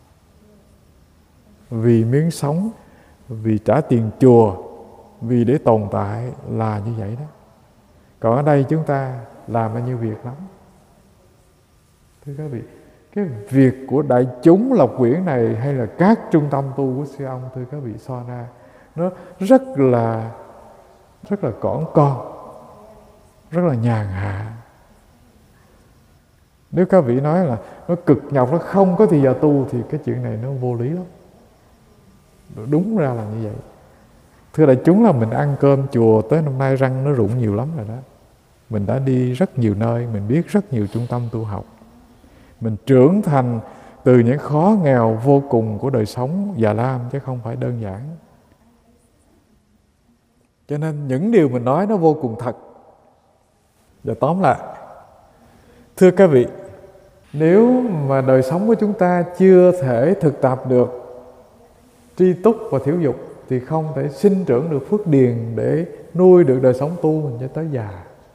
Vì miếng sống, vì trả tiền chùa, vì để tồn tại là như vậy đó. Còn ở đây chúng ta làm bao nhiêu việc lắm. Thưa các vị, cái việc của đại chúng Lộc Quyển này hay là các trung tâm tu của sư ông, thưa các vị, so ra nó rất là cỏn con, rất là nhàn hạ. Nếu các vị nói là nó cực nhọc, nó không có thì giờ tu, thì cái chuyện này nó vô lý lắm. Đúng ra là như vậy. Thưa đại chúng, là mình ăn cơm chùa tới năm nay răng nó rụng nhiều lắm rồi đó. Mình đã đi rất nhiều nơi, mình biết rất nhiều trung tâm tu học. Mình trưởng thành từ những khó nghèo vô cùng của đời sống Già Lam, chứ không phải đơn giản. Cho nên những điều mình nói nó vô cùng thật. Và tóm lại, thưa các vị, nếu mà đời sống của chúng ta chưa thể thực tập được tri túc và thiểu dục, thì không thể sinh trưởng được phước điền để nuôi được đời sống tu mình cho tới già.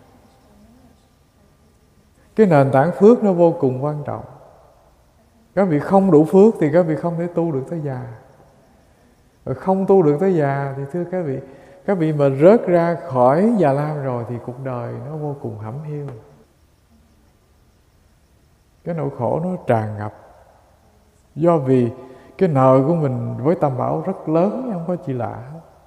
Cái nền tảng phước nó vô cùng quan trọng. Các vị không đủ phước thì các vị không thể tu được tới già. Và không tu được tới già thì thưa các vị mà rớt ra khỏi Già Lam rồi thì cuộc đời nó vô cùng hẩm hiu. Cái nỗi khổ nó tràn ngập. Do vì cái nợ của mình với Tam Bảo rất lớn, không có gì lạ.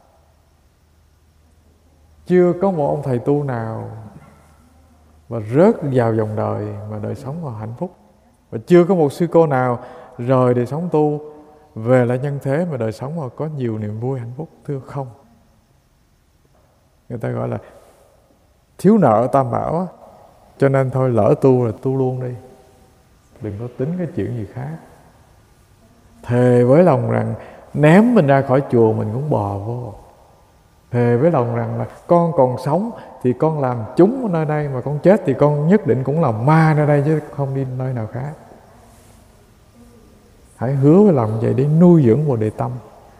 Chưa có một ông thầy tu nào mà rớt vào dòng đời mà đời sống vào hạnh phúc. Và chưa có một sư cô nào rời đời sống tu về lại nhân thế mà đời sống mà có nhiều niềm vui hạnh phúc. Thưa không. Người ta gọi là thiếu nợ Tam Bảo. Cho nên thôi, lỡ tu là tu luôn đi, đừng có tính cái chuyện gì khác. Thề với lòng rằng ném mình ra khỏi chùa mình cũng bò vô. Thề với lòng rằng là con còn sống thì con làm chúng ở nơi đây, mà con chết thì con nhất định cũng làm ma nơi đây, chứ không đi nơi nào khác. Hãy hứa với lòng vậy để nuôi dưỡng Bồ Đề tâm.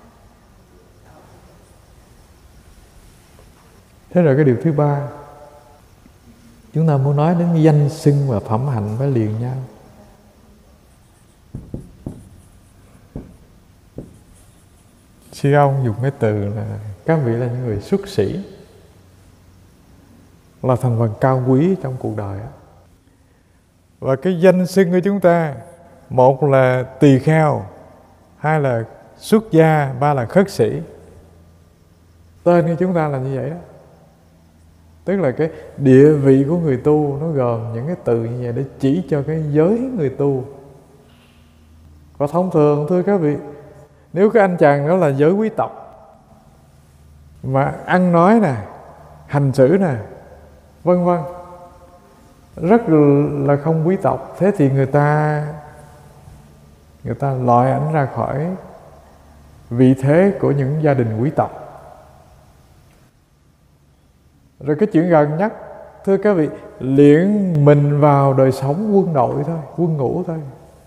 Thế rồi cái điều thứ ba, chúng ta muốn nói đến danh xưng và phẩm hạnh phải liền nhau. Sư ông dùng cái từ là các vị là những người xuất sĩ, là thành phần cao quý trong cuộc đời. Và cái danh xưng của chúng ta, một là tỳ kheo, hai là xuất gia, ba là khất sĩ. Tên của chúng ta là như vậy đó. Tức là cái địa vị của người tu nó gồm những cái từ như vậy để chỉ cho cái giới người tu. Và thông thường, thưa các vị, nếu cái anh chàng đó là giới quý tộc mà ăn nói nè, hành xử nè, vân vân, rất là không quý tộc, thế thì người ta loại ảnh ra khỏi vị thế của những gia đình quý tộc. Rồi cái chuyện gần nhất, thưa các vị, luyện mình vào đời sống quân đội thôi, quân ngũ thôi,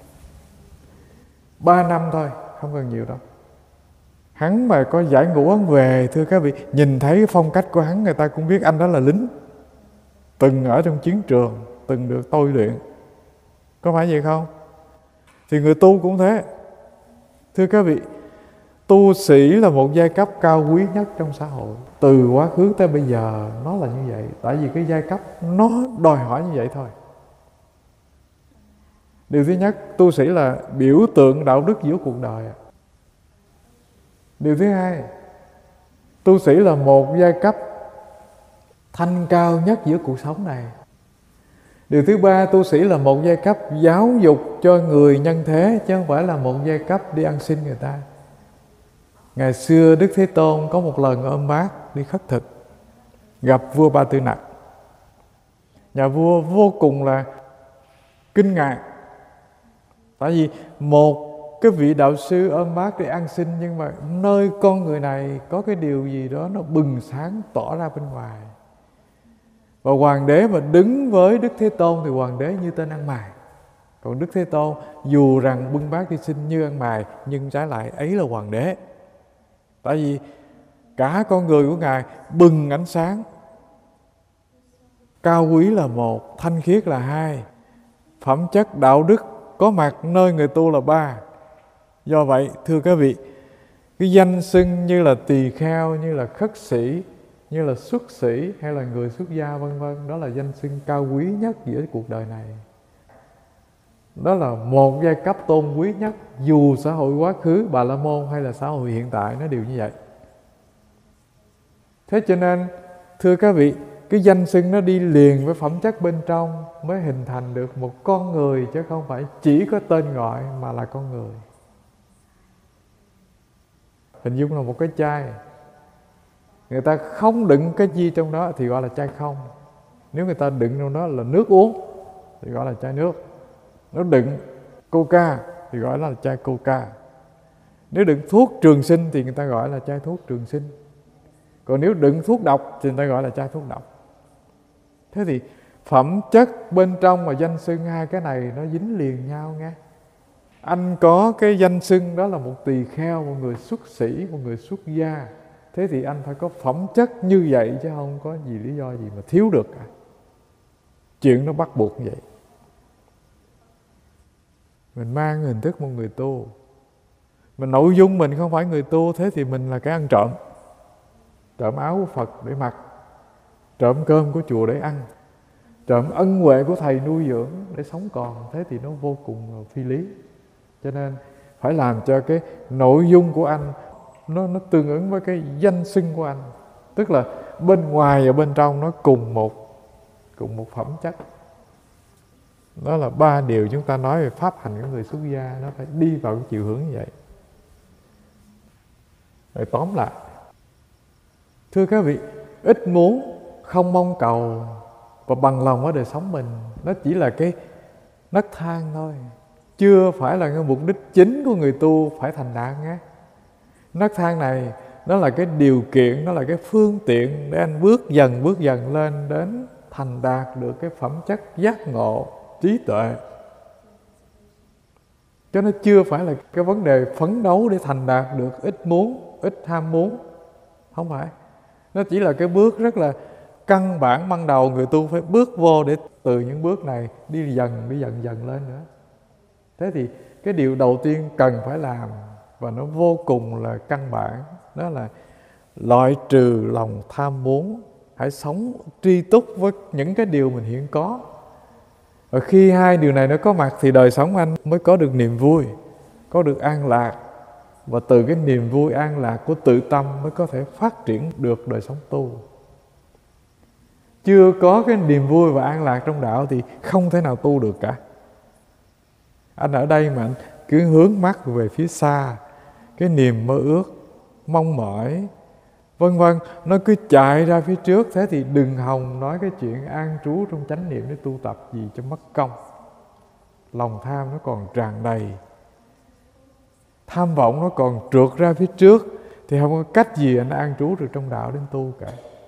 3 năm thôi, không cần nhiều đâu. Hắn mà có giải ngũ hắn về, thưa các vị, nhìn thấy cái phong cách của hắn, người ta cũng biết anh đó là lính, từng ở trong chiến trường, từng được tôi luyện. Có phải vậy không? Thì người tu cũng thế. Thưa các vị, Tu sĩ là một giai cấp cao quý nhất trong xã hội. Từ quá khứ tới bây giờ nó là như vậy. Tại vì cái giai cấp nó đòi hỏi như vậy thôi. Điều thứ nhất, tu sĩ là biểu tượng đạo đức giữa cuộc đời. Điều thứ hai, tu sĩ là một giai cấp thanh cao nhất giữa cuộc sống này. Điều thứ ba, tu sĩ là một giai cấp giáo dục cho người nhân thế, chứ không phải là một giai cấp đi ăn xin người ta. Ngày xưa Đức Thế Tôn có một lần ôm bát đi khất thực, gặp vua Ba Tư Nặc. Nhà vua vô cùng là kinh ngạc. Tại vì một cái vị đạo sư ôm bát đi ăn xin, nhưng mà nơi con người này có cái điều gì đó nó bừng sáng tỏ ra bên ngoài. Và hoàng đế mà đứng với Đức Thế Tôn thì hoàng đế như tên ăn mày. Còn Đức Thế Tôn dù rằng bưng bát đi xin như ăn mày, nhưng trái lại ấy là hoàng đế. Tại vì cả con người của Ngài bừng ánh sáng. Cao quý là một, thanh khiết là hai, phẩm chất đạo đức có mặt nơi người tu là ba. Do vậy, thưa các vị, cái danh xưng như là tỳ kheo, như là khất sĩ, như là xuất sĩ hay là người xuất gia vân vân, đó là danh xưng cao quý nhất giữa cuộc đời này. Đó là một giai cấp tôn quý nhất, dù xã hội quá khứ Bà La Môn hay là xã hội hiện tại nó đều như vậy. Thế cho nên, thưa các vị, cái danh xưng nó đi liền với phẩm chất bên trong mới hình thành được một con người, chứ không phải chỉ có tên gọi mà là con người. Hình dung là một cái chai, người ta không đựng cái gì trong đó thì gọi là chai không. Nếu người ta đựng trong đó là nước uống thì gọi là chai nước. Nếu đựng coca thì gọi là chai coca. Nếu đựng thuốc trường sinh thì người ta gọi là chai thuốc trường sinh. Còn nếu đựng thuốc độc thì người ta gọi là chai thuốc độc. Thế thì phẩm chất bên trong và danh xưng hai cái này nó dính liền nhau nghe. Anh có cái danh xưng đó là một tỳ kheo, một người xuất sĩ, một người xuất gia. Thế thì anh phải có phẩm chất như vậy, chứ không có gì lý do gì mà thiếu được cả. Chuyện nó bắt buộc như vậy. Mình mang hình thức một người tu, mà nội dung mình không phải người tu, thế thì mình là cái ăn trộm. Trộm áo của Phật để mặc, trộm cơm của chùa để ăn, trộm ân huệ của thầy nuôi dưỡng để sống còn. Thế thì nó vô cùng phi lý. Cho nên phải làm cho cái nội dung của anh nó tương ứng với cái danh xưng của anh. Tức là bên ngoài và bên trong nó cùng một phẩm chất. Đó là ba điều chúng ta nói về pháp hành của người xuất gia, nó phải đi vào cái chiều hướng như vậy. Rồi tóm lại, thưa các vị, ít muốn, không mong cầu và bằng lòng ở đời sống mình, nó chỉ là cái nấc thang thôi, chưa phải là cái mục đích chính của người tu phải thành đạt nhé. Nấc thang này nó là cái điều kiện, nó là cái phương tiện để anh bước dần lên đến thành đạt được cái phẩm chất giác ngộ, trí tuệ. Cho nó chưa phải là cái vấn đề phấn đấu để thành đạt được ít muốn, ít ham muốn. Không phải. Nó chỉ là cái bước rất là căn bản ban đầu người tu phải bước vô, để từ những bước này đi dần lên nữa. Thế thì cái điều đầu tiên cần phải làm, và nó vô cùng là căn bản, đó là loại trừ lòng tham muốn. Hãy sống tri túc với những cái điều mình hiện có. Và khi hai điều này nó có mặt thì đời sống anh mới có được niềm vui, có được an lạc. Và từ cái niềm vui an lạc của tự tâm mới có thể phát triển được đời sống tu. Chưa có cái niềm vui và an lạc trong đạo thì không thể nào tu được cả. Anh ở đây mà anh cứ hướng mắt về phía xa, cái niềm mơ ước, mong mỏi, vân vân, nó cứ chạy ra phía trước. Thế thì đừng hòng nói cái chuyện an trú trong chánh niệm để tu tập gì cho mất công. Lòng tham nó còn tràn đầy, tham vọng nó còn trượt ra phía trước, thì không có cách gì anh an trú được trong đạo đến tu cả.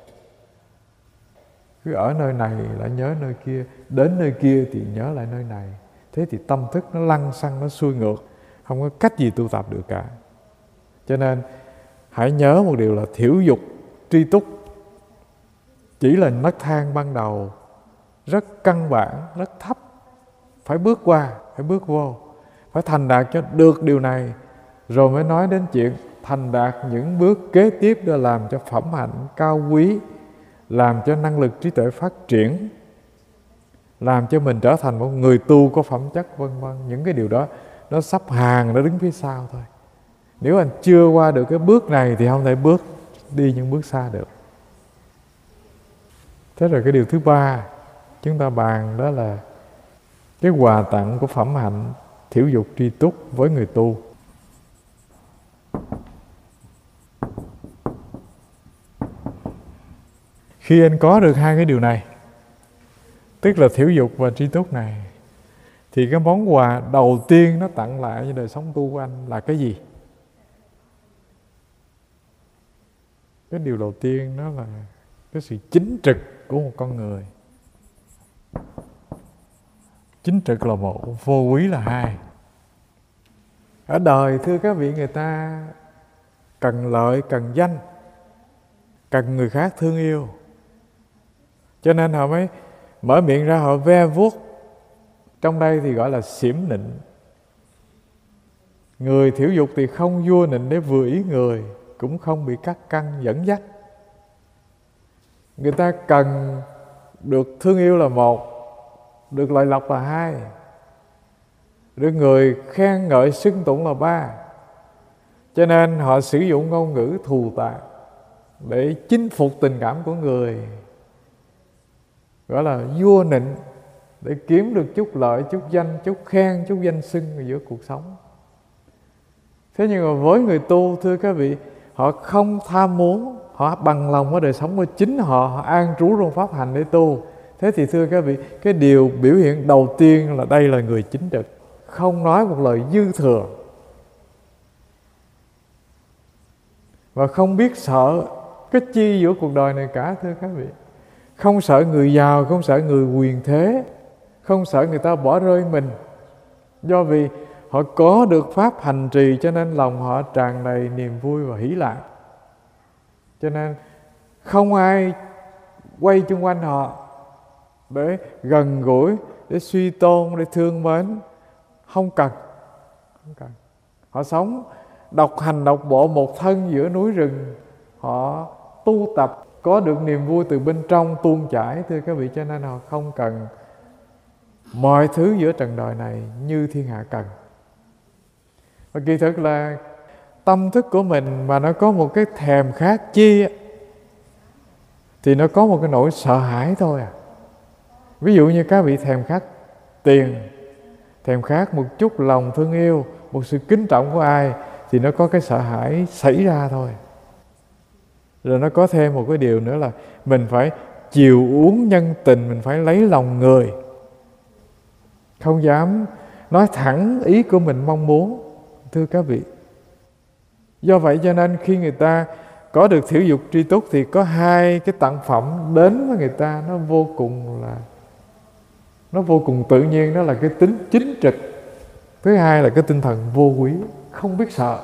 Cứ ở nơi này lại nhớ nơi kia, đến nơi kia thì nhớ lại nơi này. Thế thì tâm thức nó lăng xăng, nó xuôi ngược, không có cách gì tu tập được cả. Cho nên hãy nhớ một điều là thiểu dục tri túc chỉ là nấc thang ban đầu, rất căn bản, rất thấp. Phải bước qua, phải bước vô, phải thành đạt cho được điều này, rồi mới nói đến chuyện thành đạt những bước kế tiếp để làm cho phẩm hạnh cao quý, làm cho năng lực trí tuệ phát triển, làm cho mình trở thành một người tu có phẩm chất, vân vân. Những cái điều đó nó sắp hàng, nó đứng phía sau thôi. Nếu anh chưa qua được cái bước này thì không thể đi những bước xa được. Thế rồi cái điều thứ ba chúng ta bàn đó là cái quà tặng của phẩm hạnh thiểu dục tri túc với người tu. Khi anh có được hai cái điều này, tức là thiểu dục và tri túc này, thì cái món quà đầu tiên nó tặng lại cho đời sống tu của anh là cái gì? Cái điều đầu tiên đó là cái sự chính trực của một con người. Chính trực là một, vô quý là hai. Ở đời thưa các vị, người ta cần lợi, cần danh, cần người khác thương yêu, cho nên họ mới mở miệng ra họ ve vuốt. Trong đây thì gọi là xiểm nịnh. Người thiểu dục thì không vua nịnh để vừa ý người, cũng không bị cắt căng dẫn dắt. Người ta cần được thương yêu là một, được lợi lộc là hai, được người khen ngợi xưng tụng là ba. Cho nên họ sử dụng ngôn ngữ thù tạc để chinh phục tình cảm của người, gọi là vua nịnh, để kiếm được chút lợi, chút danh, chút khen, chút danh xưng ở giữa cuộc sống. Thế nhưng mà với người tu, thưa các vị, họ không tham muốn, họ bằng lòng ở đời sống của chính họ, họ an trú trong pháp hành để tu. Thế thì thưa các vị, cái điều biểu hiện đầu tiên là đây là người chính trực, không nói một lời dư thừa, và không biết sợ cái chi giữa cuộc đời này cả, thưa các vị. Không sợ người giàu, không sợ người quyền thế, không sợ người ta bỏ rơi mình. Do vì họ có được pháp hành trì, cho nên lòng họ tràn đầy niềm vui và hỷ lạc. Cho nên không ai quay chung quanh họ để gần gũi, để suy tôn, để thương mến. Không cần. Họ sống độc hành độc bộ một thân giữa núi rừng. Họ tu tập có được niềm vui từ bên trong tuôn chảy, thưa các vị. Cho nên họ không cần mọi thứ giữa trần đời này như thiên hạ cần. Và kỳ thực là tâm thức của mình mà nó có một cái thèm khát chi thì nó có một cái nỗi sợ hãi thôi à. Ví dụ như các vị thèm khát tiền, thèm khát một chút lòng thương yêu, một sự kính trọng của ai, thì nó có cái sợ hãi xảy ra thôi. Rồi nó có thêm một cái điều nữa là mình phải chiều uống nhân tình, mình phải lấy lòng người, không dám nói thẳng ý của mình mong muốn, thưa các vị. Do vậy cho nên khi người ta có được thiểu dục tri túc thì có hai cái tặng phẩm đến với người ta, nó vô cùng tự nhiên. Đó là cái tính chính trực. Thứ hai là cái tinh thần vô quý, không biết sợ,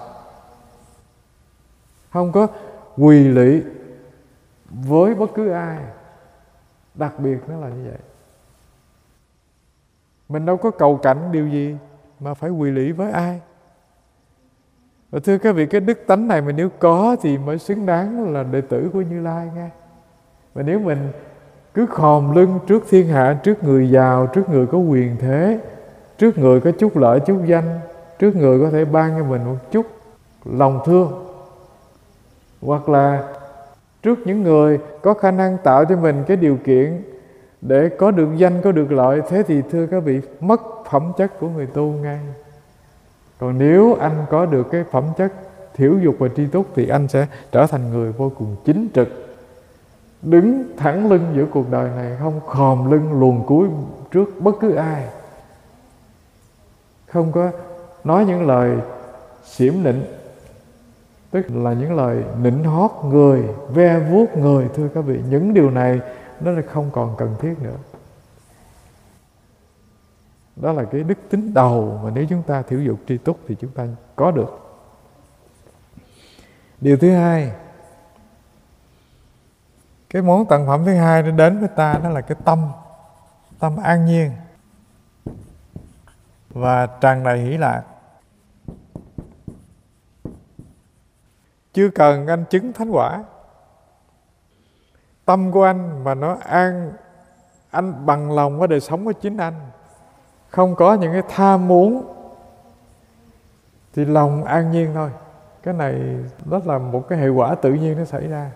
không có quỳ lụy với bất cứ ai. Đặc biệt nó là như vậy. Mình đâu có cầu cạnh điều gì mà phải quỳ lụy với ai. Và thưa các vị, cái đức tánh này mình nếu có thì mới xứng đáng là đệ tử của Như Lai nghe. Và nếu mình cứ khom lưng trước thiên hạ, trước người giàu, trước người có quyền thế, trước người có chút lợi chút danh, trước người có thể ban cho mình một chút lòng thương, hoặc là trước những người có khả năng tạo cho mình cái điều kiện để có được danh, có được lợi, thế thì thưa các vị, mất phẩm chất của người tu ngay. Còn nếu anh có được cái phẩm chất thiểu dục và tri túc thì anh sẽ trở thành người vô cùng chính trực, đứng thẳng lưng giữa cuộc đời này, không khom lưng luồn cúi trước bất cứ ai, không có nói những lời xiểm nịnh, tức là những lời nịnh hót người, ve vuốt người. Thưa các vị, những điều này nó là không còn cần thiết nữa. Đó là cái đức tính đầu mà nếu chúng ta thiểu dục tri túc thì chúng ta có được. Điều thứ hai, cái món tặng phẩm thứ hai nó đến với ta, đó là cái tâm an nhiên và tràn đầy hỷ lạc. chưa cần anh chứng thánh quả. Tâm của anh mà nó an, anh bằng lòng với đời sống của chính anh, không có những cái tham muốn, thì lòng an nhiên thôi. Cái này đó là một cái hệ quả tự nhiên nó xảy ra.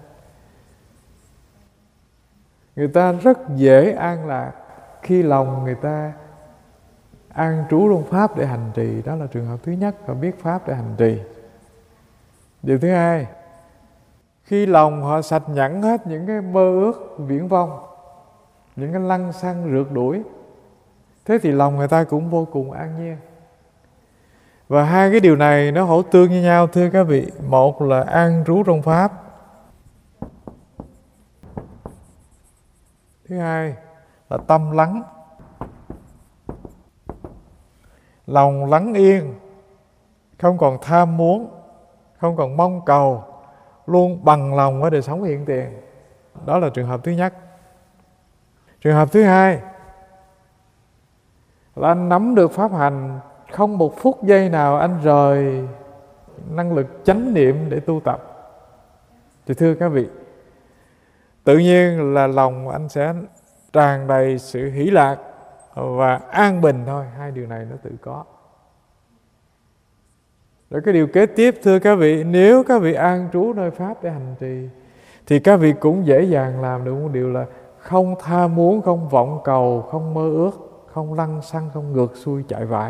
Người ta rất dễ an lạc khi lòng người ta an trú trong pháp để hành trì. Đó là trường hợp thứ nhất, họ biết pháp để hành trì. Điều thứ hai, khi lòng họ sạch nhẵn hết những cái mơ ước viển vông, những cái lăng xăng rượt đuổi, thế thì lòng người ta cũng vô cùng an nhiên. Và hai cái điều này nó hỗ tương như nhau thưa các vị. Một là an trú trong pháp, thứ hai là tâm lắng. Lòng lắng yên, không còn tham muốn, không còn mong cầu, luôn bằng lòng với đời sống hiện tiền. Đó là trường hợp thứ nhất. Trường hợp thứ hai là anh nắm được pháp hành, không một phút giây nào anh rời năng lực chánh niệm để tu tập. Thì thưa các vị, tự nhiên là lòng anh sẽ tràn đầy sự hỷ lạc và an bình thôi. Hai điều này nó tự có. Rồi cái điều kế tiếp thưa các vị, nếu các vị an trú nơi pháp để hành trì, thì các vị cũng dễ dàng làm được một điều là không tha muốn, không vọng cầu, không mơ ước, không lăng xăng, không ngược xuôi chạy vại.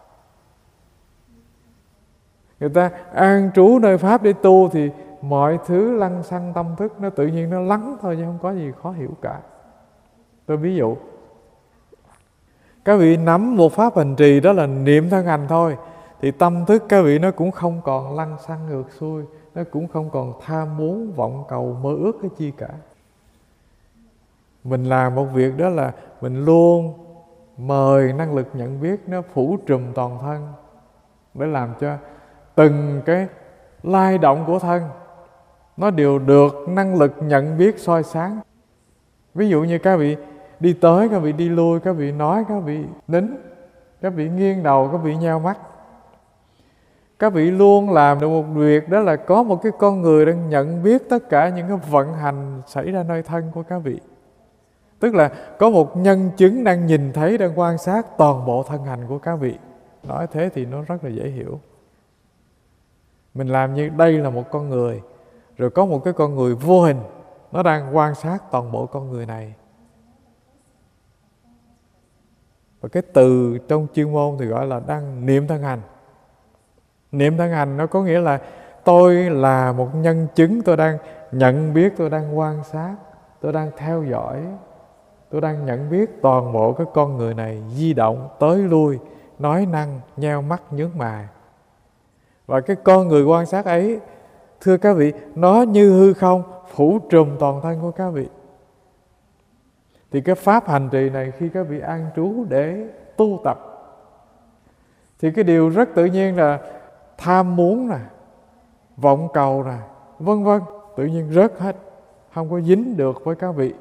Người ta an trú nơi pháp để tu thì mọi thứ lăng xăng tâm thức nó tự nhiên nó lắng thôi, chứ không có gì khó hiểu cả. Tôi ví dụ, các vị nắm một pháp hành trì đó là niệm thân hành thôi, thì tâm thức các vị nó cũng không còn lăng xăng ngược xuôi, nó cũng không còn tham muốn, vọng cầu, mơ ước cái chi cả. Mình làm một việc đó là mình luôn mời năng lực nhận biết nó phủ trùm toàn thân, để làm cho từng cái lay động của thân nó đều được năng lực nhận biết soi sáng. Ví dụ như các vị đi tới, các vị đi lui, các vị nói, các vị nín, các vị nghiêng đầu, các vị nheo mắt. Các vị luôn làm được một việc, đó là có một cái con người đang nhận biết tất cả những cái vận hành xảy ra nơi thân của các vị. Tức là có một nhân chứng đang nhìn thấy, đang quan sát toàn bộ thân hành của các vị. Nói thế thì nó rất là dễ hiểu. Mình làm như đây là một con người, rồi có một cái con người vô hình, nó đang quan sát toàn bộ con người này. Và cái từ trong chuyên môn thì gọi là đang niệm thân hành. Niệm thân hành nó có nghĩa là tôi là một nhân chứng, tôi đang nhận biết, tôi đang quan sát, tôi đang theo dõi, tôi đang nhận biết toàn bộ cái con người này di động, tới lui, nói năng, nheo mắt, nhướng mày. Và cái con người quan sát ấy, thưa các vị, nó như hư không phủ trùm toàn thân của các vị. Thì cái pháp hành trì này khi các vị an trú để tu tập, thì cái điều rất tự nhiên là tham muốn nè, vọng cầu nè, vân vân, tự nhiên rớt hết, không có dính được với các vị.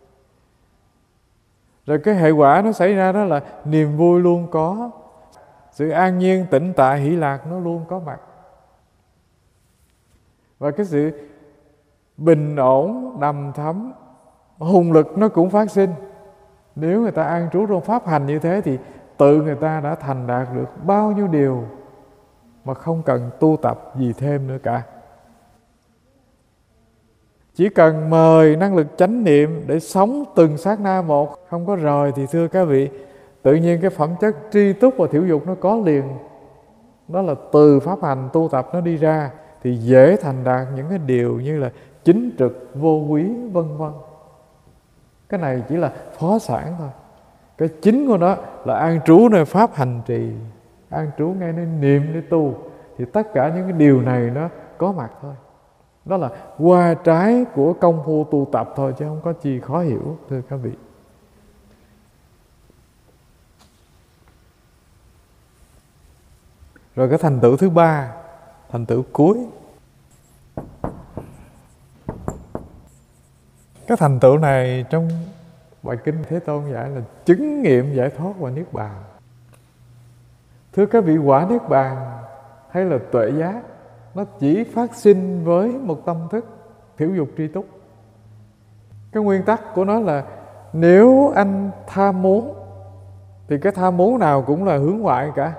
Rồi cái hệ quả nó xảy ra đó là niềm vui luôn có, sự an nhiên, tĩnh tại, hỷ lạc nó luôn có mặt. Và cái sự bình ổn, đầm thấm, hùng lực nó cũng phát sinh. Nếu người ta an trú trong pháp hành như thế thì tự người ta đã thành đạt được bao nhiêu điều mà không cần tu tập gì thêm nữa cả. Chỉ cần mời năng lực chánh niệm để sống từng sát na một, không có rời, thì thưa các vị, tự nhiên cái phẩm chất tri túc và thiểu dục nó có liền. Đó là từ pháp hành tu tập nó đi ra, thì dễ thành đạt những cái điều như là chính trực, vô quý, vân vân. Cái này chỉ là phó sản thôi. Cái chính của nó là an trú nơi pháp hành trì, an trú ngay nơi niệm để tu, thì tất cả những cái điều này nó có mặt thôi. Đó là qua trái của công phu tu tập thôi, chứ không có gì khó hiểu thưa các vị. Rồi cái thành tựu thứ ba, thành tựu cuối. Cái thành tựu này trong bài kinh Thế Tôn dạy là chứng nghiệm giải thoát và niết bàn. Thưa các vị, quả niết bàn hay là tuệ giác nó chỉ phát sinh với một tâm thức thiểu dục tri túc. Cái nguyên tắc của nó là nếu anh tham muốn thì cái tham muốn nào cũng là hướng ngoại cả.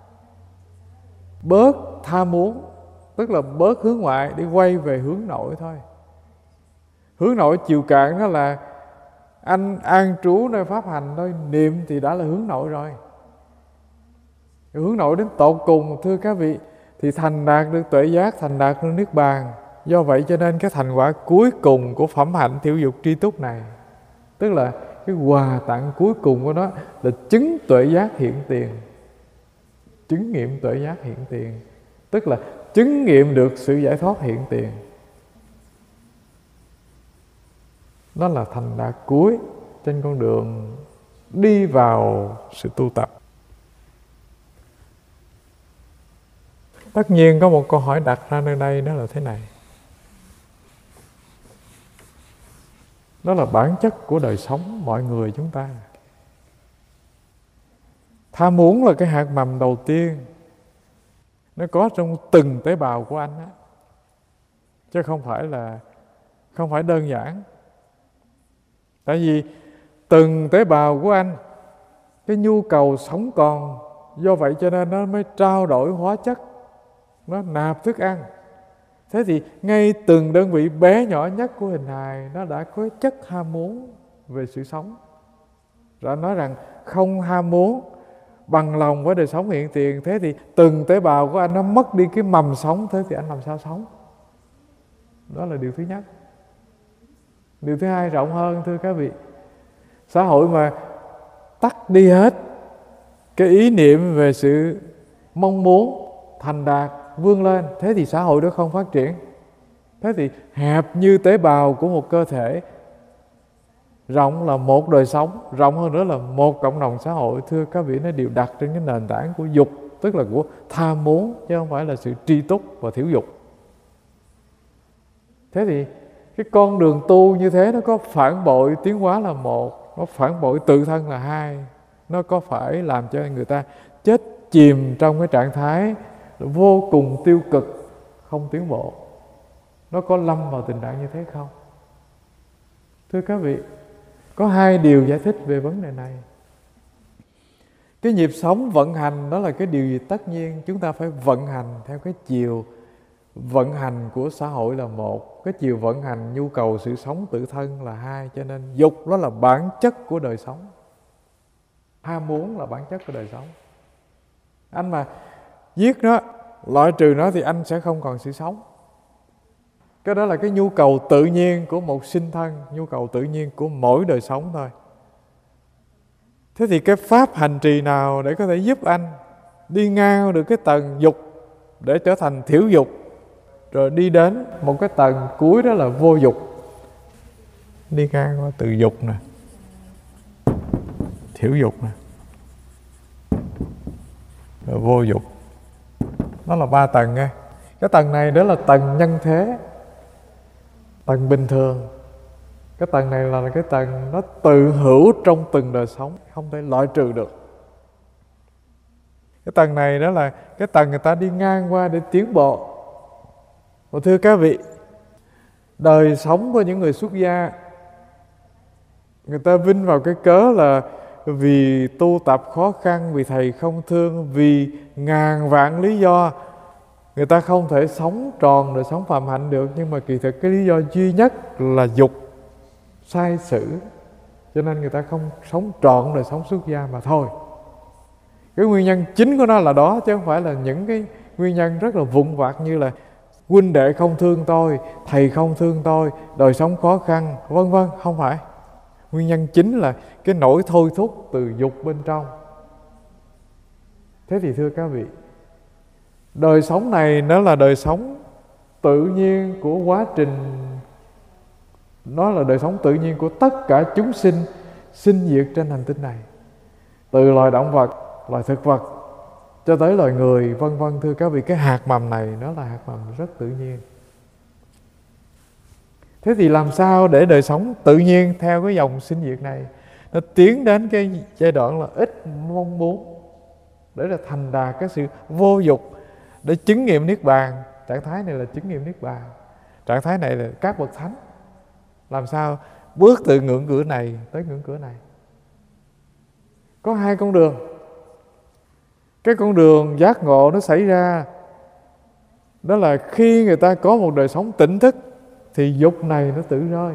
Bớt tham muốn tức là bớt hướng ngoại để quay về hướng nội thôi. Hướng nội chiều cạn đó là anh an trú nơi pháp hành thôi, niệm thì đã là hướng nội rồi. Hướng nội đến tột cùng, thưa các vị, thì thành đạt được tuệ giác, thành đạt được niết bàn. Do vậy cho nên cái thành quả cuối cùng của phẩm hạnh thiểu dục tri túc này, tức là cái quà tặng cuối cùng của nó là chứng tuệ giác hiện tiền. Chứng nghiệm tuệ giác hiện tiền, tức là chứng nghiệm được sự giải thoát hiện tiền. Đó là thành đạt cuối trên con đường đi vào sự tu tập. Tất nhiên có một câu hỏi đặt ra nơi đây, đó là thế này. Đó là bản chất của đời sống mọi người chúng ta. Tham muốn là cái hạt mầm đầu tiên, nó có trong từng tế bào của anh á, chứ không phải đơn giản. Tại vì từng tế bào của anh, cái nhu cầu sống còn, do vậy cho nên nó mới trao đổi hóa chất, nó nạp thức ăn. Thế thì ngay từng đơn vị bé nhỏ nhất của hình hài nó đã có chất ham muốn về sự sống. Rồi nói rằng không ham muốn, bằng lòng với đời sống hiện tiền. Thế thì từng tế bào của anh nó mất đi cái mầm sống, thế thì anh làm sao sống? Đó là điều thứ nhất. Điều thứ hai rộng hơn, thưa các vị. Xã hội mà tắt đi hết cái ý niệm về sự mong muốn thành đạt, vươn lên, thế thì xã hội đó không phát triển. Thế thì hẹp như tế bào của một cơ thể, rộng là một đời sống, rộng hơn nữa là một cộng đồng xã hội. Thưa các vị, nó đều đặt trên cái nền tảng của dục, tức là của tham muốn, chứ không phải là sự tri túc và thiểu dục. Thế thì cái con đường tu như thế nó có phản bội tiến hóa là một, nó phản bội tự thân là hai. Nó có phải làm cho người ta chết chìm trong cái trạng thái vô cùng tiêu cực, không tiến bộ? Nó có lâm vào tình trạng như thế không? Thưa các vị, có hai điều giải thích về vấn đề này. Cái nhịp sống vận hành đó là cái điều gì tất nhiên chúng ta phải vận hành theo cái chiều vận hành của xã hội là một, cái chiều vận hành nhu cầu sự sống tự thân là hai. Cho nên dục đó là bản chất của đời sống, ham muốn là bản chất của đời sống. Anh mà giết nó, loại trừ nó thì anh sẽ không còn sự sống. Cái đó là cái nhu cầu tự nhiên của một sinh thân, nhu cầu tự nhiên của mỗi đời sống thôi. Thế thì cái pháp hành trì nào để có thể giúp anh đi ngang được cái tầng dục để trở thành thiểu dục, rồi đi đến một cái tầng cuối đó là vô dục? Đi ngang qua từ dục nè, thiểu dục nè, rồi vô dục. Nó là 3 tầng nghe. Cái tầng này đó là tầng nhân thế, tầng bình thường. Cái tầng này là cái tầng nó tự hữu trong từng đời sống, không thể loại trừ được. Cái tầng này đó là cái tầng người ta đi ngang qua để tiến bộ. Và thưa các vị, đời sống của những người xuất gia, người ta vinh vào cái cớ là vì tu tập khó khăn, vì thầy không thương, vì ngàn vạn lý do người ta không thể sống tròn đời sống phạm hạnh được. Nhưng mà kỳ thực cái lý do duy nhất là dục sai sử, cho nên người ta không sống trọn đời sống xuất gia mà thôi. Cái nguyên nhân chính của nó là đó, chứ không phải là những cái nguyên nhân rất là vụn vặt như là huynh đệ không thương tôi, thầy không thương tôi, đời sống khó khăn, vân vân. Không phải. Nguyên nhân chính là cái nỗi thôi thúc từ dục bên trong. Thế thì thưa các vị, đời sống này nó là đời sống tự nhiên của quá trình, nó là đời sống tự nhiên của tất cả chúng sinh sinh diệt trên hành tinh này, từ loài động vật, loài thực vật cho tới loài người, vân vân. Thưa các vị, cái hạt mầm này nó là hạt mầm rất tự nhiên. Thế thì làm sao để đời sống tự nhiên theo cái dòng sinh diệt này nó tiến đến cái giai đoạn là ít mong muốn, để là thành đạt cái sự vô dục, để chứng nghiệm niết bàn? Trạng thái này là chứng nghiệm Niết Bàn. Trạng thái này là các bậc thánh làm sao bước từ ngưỡng cửa này tới ngưỡng cửa này. Có hai con đường. Cái con đường giác ngộ nó xảy ra đó là khi người ta có một đời sống tỉnh thức thì dục này nó tự rơi.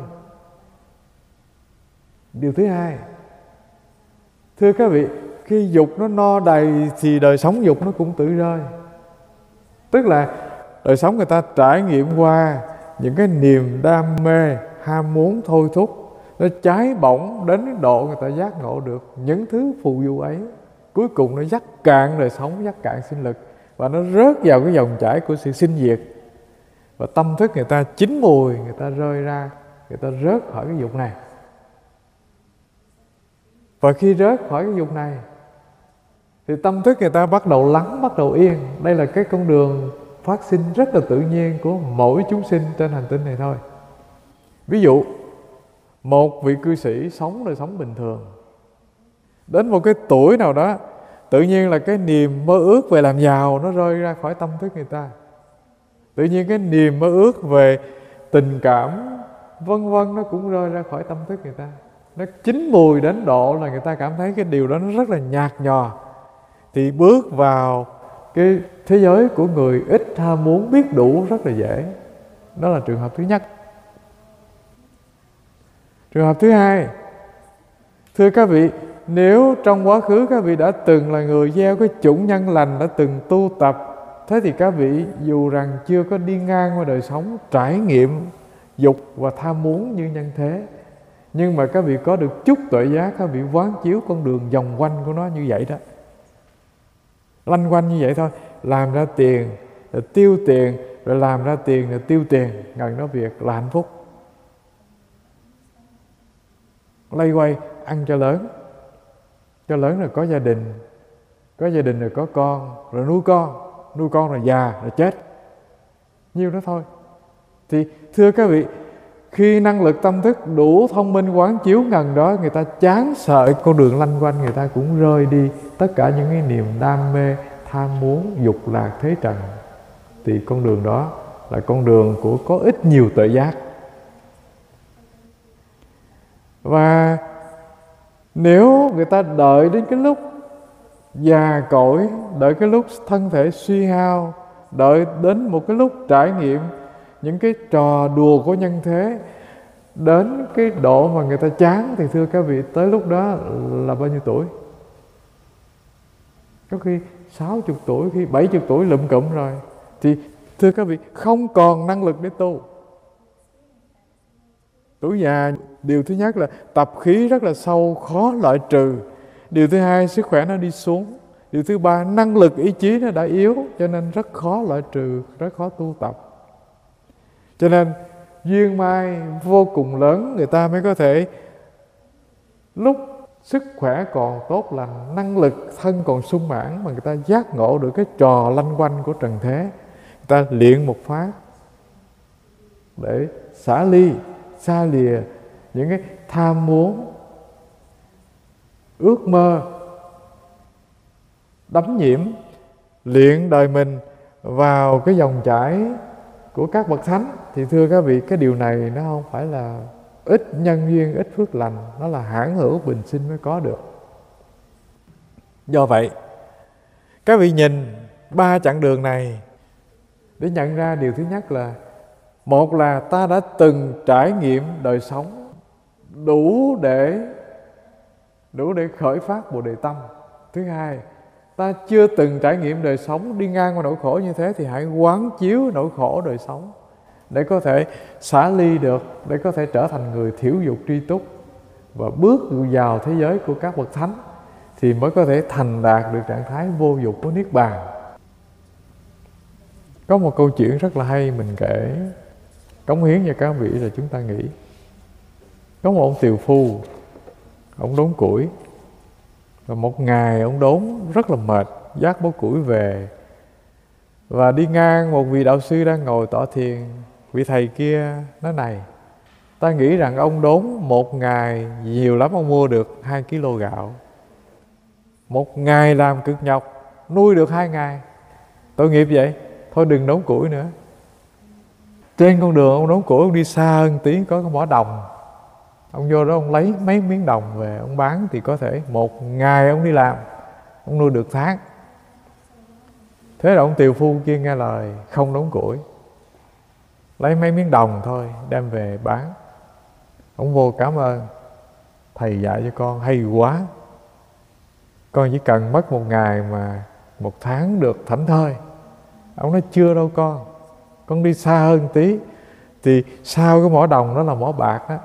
Điều thứ hai, thưa các vị, khi dục nó no đầy thì đời sống dục nó cũng tự rơi. Tức là đời sống người ta trải nghiệm qua những cái niềm đam mê, ham muốn thôi thúc, nó cháy bỏng đến độ người ta giác ngộ được những thứ phù du ấy. Cuối cùng nó dắt cạn đời sống, dắt cạn sinh lực, và nó rớt vào cái dòng chảy của sự sinh diệt. Và tâm thức người ta chín mùi, người ta rơi ra, người ta rớt khỏi cái dục này. Và khi rớt khỏi cái dục này thì tâm thức người ta bắt đầu lắng, bắt đầu yên. Đây là cái con đường phát sinh rất là tự nhiên của mỗi chúng sinh trên hành tinh này thôi. Ví dụ, một vị cư sĩ sống đời sống bình thường, đến một cái tuổi nào đó, tự nhiên là cái niềm mơ ước về làm giàu nó rơi ra khỏi tâm thức người ta. Tự nhiên cái niềm mơ ước về tình cảm vân vân nó cũng rơi ra khỏi tâm thức người ta. Nó chín mùi đến độ là người ta cảm thấy cái điều đó nó rất là nhạt nhòa. Thì bước vào cái thế giới của người ít ham muốn, biết đủ rất là dễ. Đó là trường hợp thứ nhất. Trường hợp thứ hai, thưa các vị, nếu trong quá khứ các vị đã từng là người gieo cái chủng nhân lành, đã từng tu tập, thế thì các vị dù rằng chưa có đi ngang qua đời sống trải nghiệm dục và tham muốn như nhân thế, nhưng mà các vị có được chút tuệ giác, các vị quán chiếu con đường vòng quanh của nó như vậy đó. Lanh quanh như vậy thôi. Làm ra tiền rồi tiêu tiền, rồi làm ra tiền rồi tiêu tiền, ngần đó việc là hạnh phúc. Lây quay ăn cho lớn rồi có gia đình, rồi có con, rồi nuôi con rồi già rồi chết, nhiêu đó thôi. Thì thưa các vị, khi năng lực tâm thức đủ thông minh quán chiếu ngần đó, người ta chán sợ con đường lanh quanh, người ta cũng rơi đi tất cả những cái niềm đam mê, tham muốn, dục lạc thế trần. Thì con đường đó là con đường của có ít nhiều tuệ giác. Và nếu người ta đợi đến cái lúc già cỗi, đợi cái lúc thân thể suy hao, đợi đến một cái lúc trải nghiệm những cái trò đùa của nhân thế, đến cái độ mà người ta chán, thì thưa các vị, tới lúc đó là bao nhiêu tuổi? Có khi 60 tuổi, khi 70 tuổi lụm cụm rồi. Thì thưa các vị, không còn năng lực để tu. Tuổi già, điều thứ nhất là tập khí rất là sâu, khó loại trừ. Điều thứ hai, sức khỏe nó đi xuống. Điều thứ ba, năng lực ý chí nó đã yếu, cho nên rất khó loại trừ, rất khó tu tập. Cho nên duyên mai vô cùng lớn, người ta mới có thể lúc sức khỏe còn tốt lành, năng lực thân còn sung mãn, mà người ta giác ngộ được cái trò lanh quanh của trần thế. Người ta luyện một pháp để xả ly, xa lìa những cái tham muốn, ước mơ, đắm nhiễm, luyện đời mình vào cái dòng chảy của các bậc thánh. Thì thưa các vị, cái điều này nó không phải là ít nhân duyên, ít phước lành, nó là hãn hữu bình sinh mới có được. Do vậy, các vị nhìn 3 chặng đường này để nhận ra điều thứ nhất là, một là ta đã từng trải nghiệm đời sống đủ để khởi phát Bồ Đề Tâm. Thứ hai, ta chưa từng trải nghiệm đời sống đi ngang qua nỗi khổ như thế, thì hãy quán chiếu nỗi khổ đời sống để có thể xả ly được, để có thể trở thành người thiểu dục tri túc và bước vào thế giới của các bậc thánh, thì mới có thể thành đạt được trạng thái vô dục của Niết Bàn. Có một câu chuyện rất là hay mình kể, cống hiến cho các vị là chúng ta nghĩ. Có một ông tiều phu, ông đốn củi. Và một ngày ông đốn rất là mệt, vác bó củi về, và đi ngang một vị đạo sư đang ngồi tọa thiền. Vị thầy kia nói: này, ta nghĩ rằng ông đốn một ngày nhiều lắm, ông mua được 2 kg gạo. Một ngày làm cực nhọc nuôi được 2 ngày, tội nghiệp vậy, thôi đừng đốn củi nữa. Trên con đường ông đốn củi, ông đi xa hơn tí có cái mỏ đồng. Ông vô đó ông lấy mấy miếng đồng về ông bán, thì có thể một ngày ông đi làm, ông nuôi được tháng. Thế là ông tiều phu kia nghe lời không đốn củi, lấy mấy miếng đồng thôi đem về bán. Ông vô cảm ơn: thầy dạy cho con hay quá, con chỉ cần mất một ngày mà một tháng được thảnh thơi. Ông nói chưa đâu con đi xa hơn tí, thì sau cái mỏ đồng đó là mỏ bạc đó.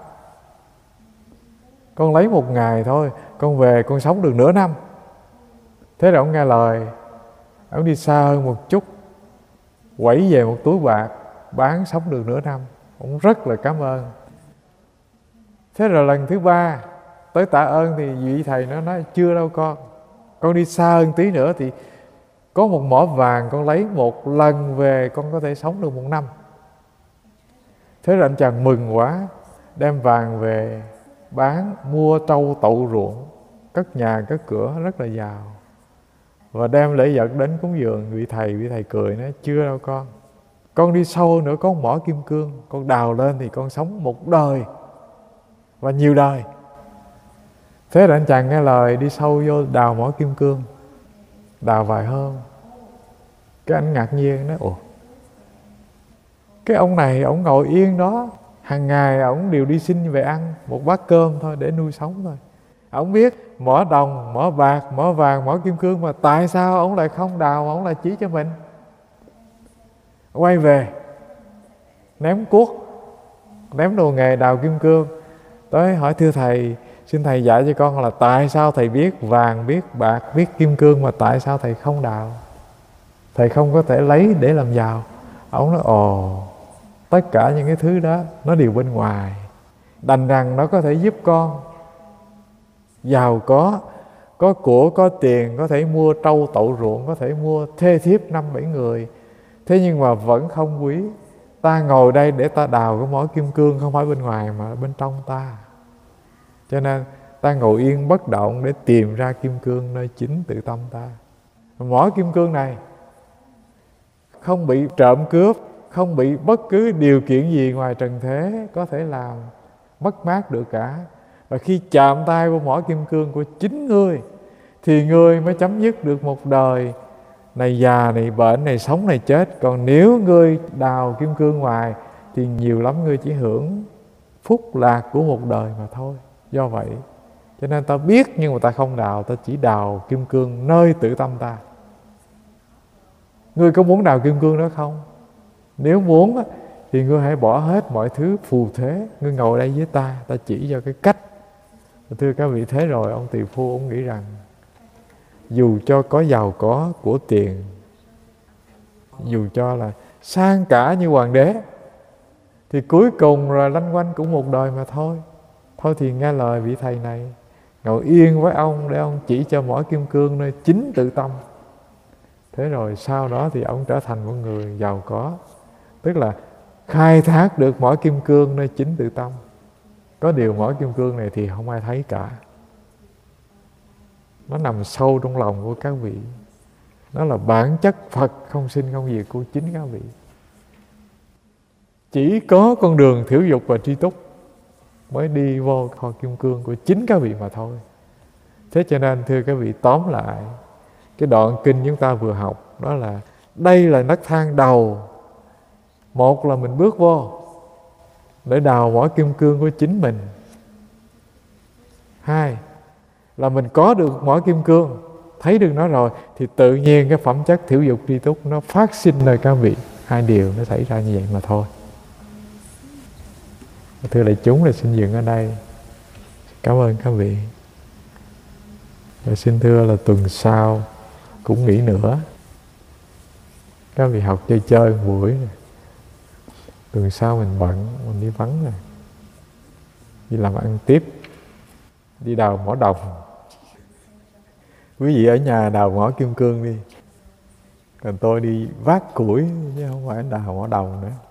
Con lấy một ngày thôi, con về con sống được nửa năm. Thế rồi ông nghe lời, ông đi xa hơn một chút, quẩy về một túi bạc, bán sống được nửa năm. Ông rất là cảm ơn. Thế rồi lần thứ ba tới tạ ơn thì vị thầy nó nói chưa đâu con đi xa hơn tí nữa, thì có một mỏ vàng con lấy một lần về con có thể sống được một năm. Thế rồi anh chàng mừng quá, đem vàng về bán, mua trâu tậu ruộng, cất nhà cất cửa, rất là giàu. Và đem lễ vật đến cúng dường vị thầy cười nói chưa đâu con đi sâu hơn nữa, có một mỏ kim cương, con đào lên thì con sống một đời và nhiều đời. Thế là anh chàng nghe lời đi sâu vô đào mỏ kim cương, đào vài hôm. Cái anh ngạc nhiên nói ủa, cái ông này ông ngồi yên đó, hàng ngày ông đều đi xin về ăn một bát cơm thôi để nuôi sống thôi. Ông biết mỏ đồng, mỏ bạc, mỏ vàng, mỏ kim cương, mà tại sao ông lại không đào, ông lại chỉ cho mình? Quay về ném cuốc, ném đồ nghề đào kim cương, tới hỏi thưa thầy, xin thầy dạy cho con là tại sao thầy biết vàng, biết bạc, biết kim cương, mà tại sao thầy không đào, thầy không có thể lấy để làm giàu? Ông nói ồ, tất cả những cái thứ đó nó đều bên ngoài, đành rằng nó có thể giúp con giàu có của, có tiền, có thể mua trâu tậu ruộng, có thể mua thê thiếp 5-7 người. Thế nhưng mà vẫn không quý. Ta ngồi đây để ta đào cái mỏ kim cương, không phải bên ngoài mà bên trong ta. Cho nên ta ngồi yên bất động để tìm ra kim cương nơi chính tự tâm ta. Mỏ kim cương này không bị trộm cướp, không bị bất cứ điều kiện gì ngoài trần thế có thể làm mất mát được cả. Và khi chạm tay vào mỏ kim cương của chính ngươi thì ngươi mới chấm dứt được một đời này già, này bệnh, này sống, này chết. Còn nếu ngươi đào kim cương ngoài thì nhiều lắm ngươi chỉ hưởng phúc lạc của một đời mà thôi. Do vậy cho nên ta biết nhưng mà ta không đào, ta chỉ đào kim cương nơi tự tâm ta. Ngươi có muốn đào kim cương đó không? Nếu muốn thì ngươi hãy bỏ hết mọi thứ phù thế, ngươi ngồi đây với ta chỉ cho cái cách. Thưa các vị, thế rồi ông tỳ phu ông nghĩ rằng dù cho có giàu có của tiền, dù cho là sang cả như hoàng đế, thì cuối cùng rồi lanh quanh cũng một đời mà thôi. Thôi thì nghe lời vị thầy này, ngồi yên với ông để ông chỉ cho mỏ kim cương nơi chính tự tâm. Thế rồi sau đó thì ông trở thành một người giàu có, tức là khai thác được mỏ kim cương nơi chính tự tâm. Có điều mỏ kim cương này thì không ai thấy cả, nó nằm sâu trong lòng của các vị. Nó là bản chất Phật không sinh không diệt của chính các vị. Chỉ có con đường thiểu dục và tri túc mới đi vô kho kim cương của chính các vị mà thôi. Thế cho nên thưa các vị, tóm lại cái đoạn kinh chúng ta vừa học đó là đây là nấc thang đầu. Một là mình bước vô để đào mỏ kim cương của chính mình. Hai là mình có được mỏ kim cương, thấy được nó rồi thì tự nhiên cái phẩm chất thiểu dục tri túc nó phát sinh nơi các vị. Hai điều nó xảy ra như vậy mà thôi. Thưa đại chúng, là xin dừng ở đây. Cảm ơn các vị. Và xin thưa là tuần sau cũng nghỉ nữa. Các vị học chơi một buổi này. Tuần sau mình bận, mình đi vắng rồi, đi làm ăn tiếp, đi đào mỏ đồng. Quý vị ở nhà đào mỏ kim cương đi, còn tôi đi vác củi chứ không phải đào mỏ đồng nữa.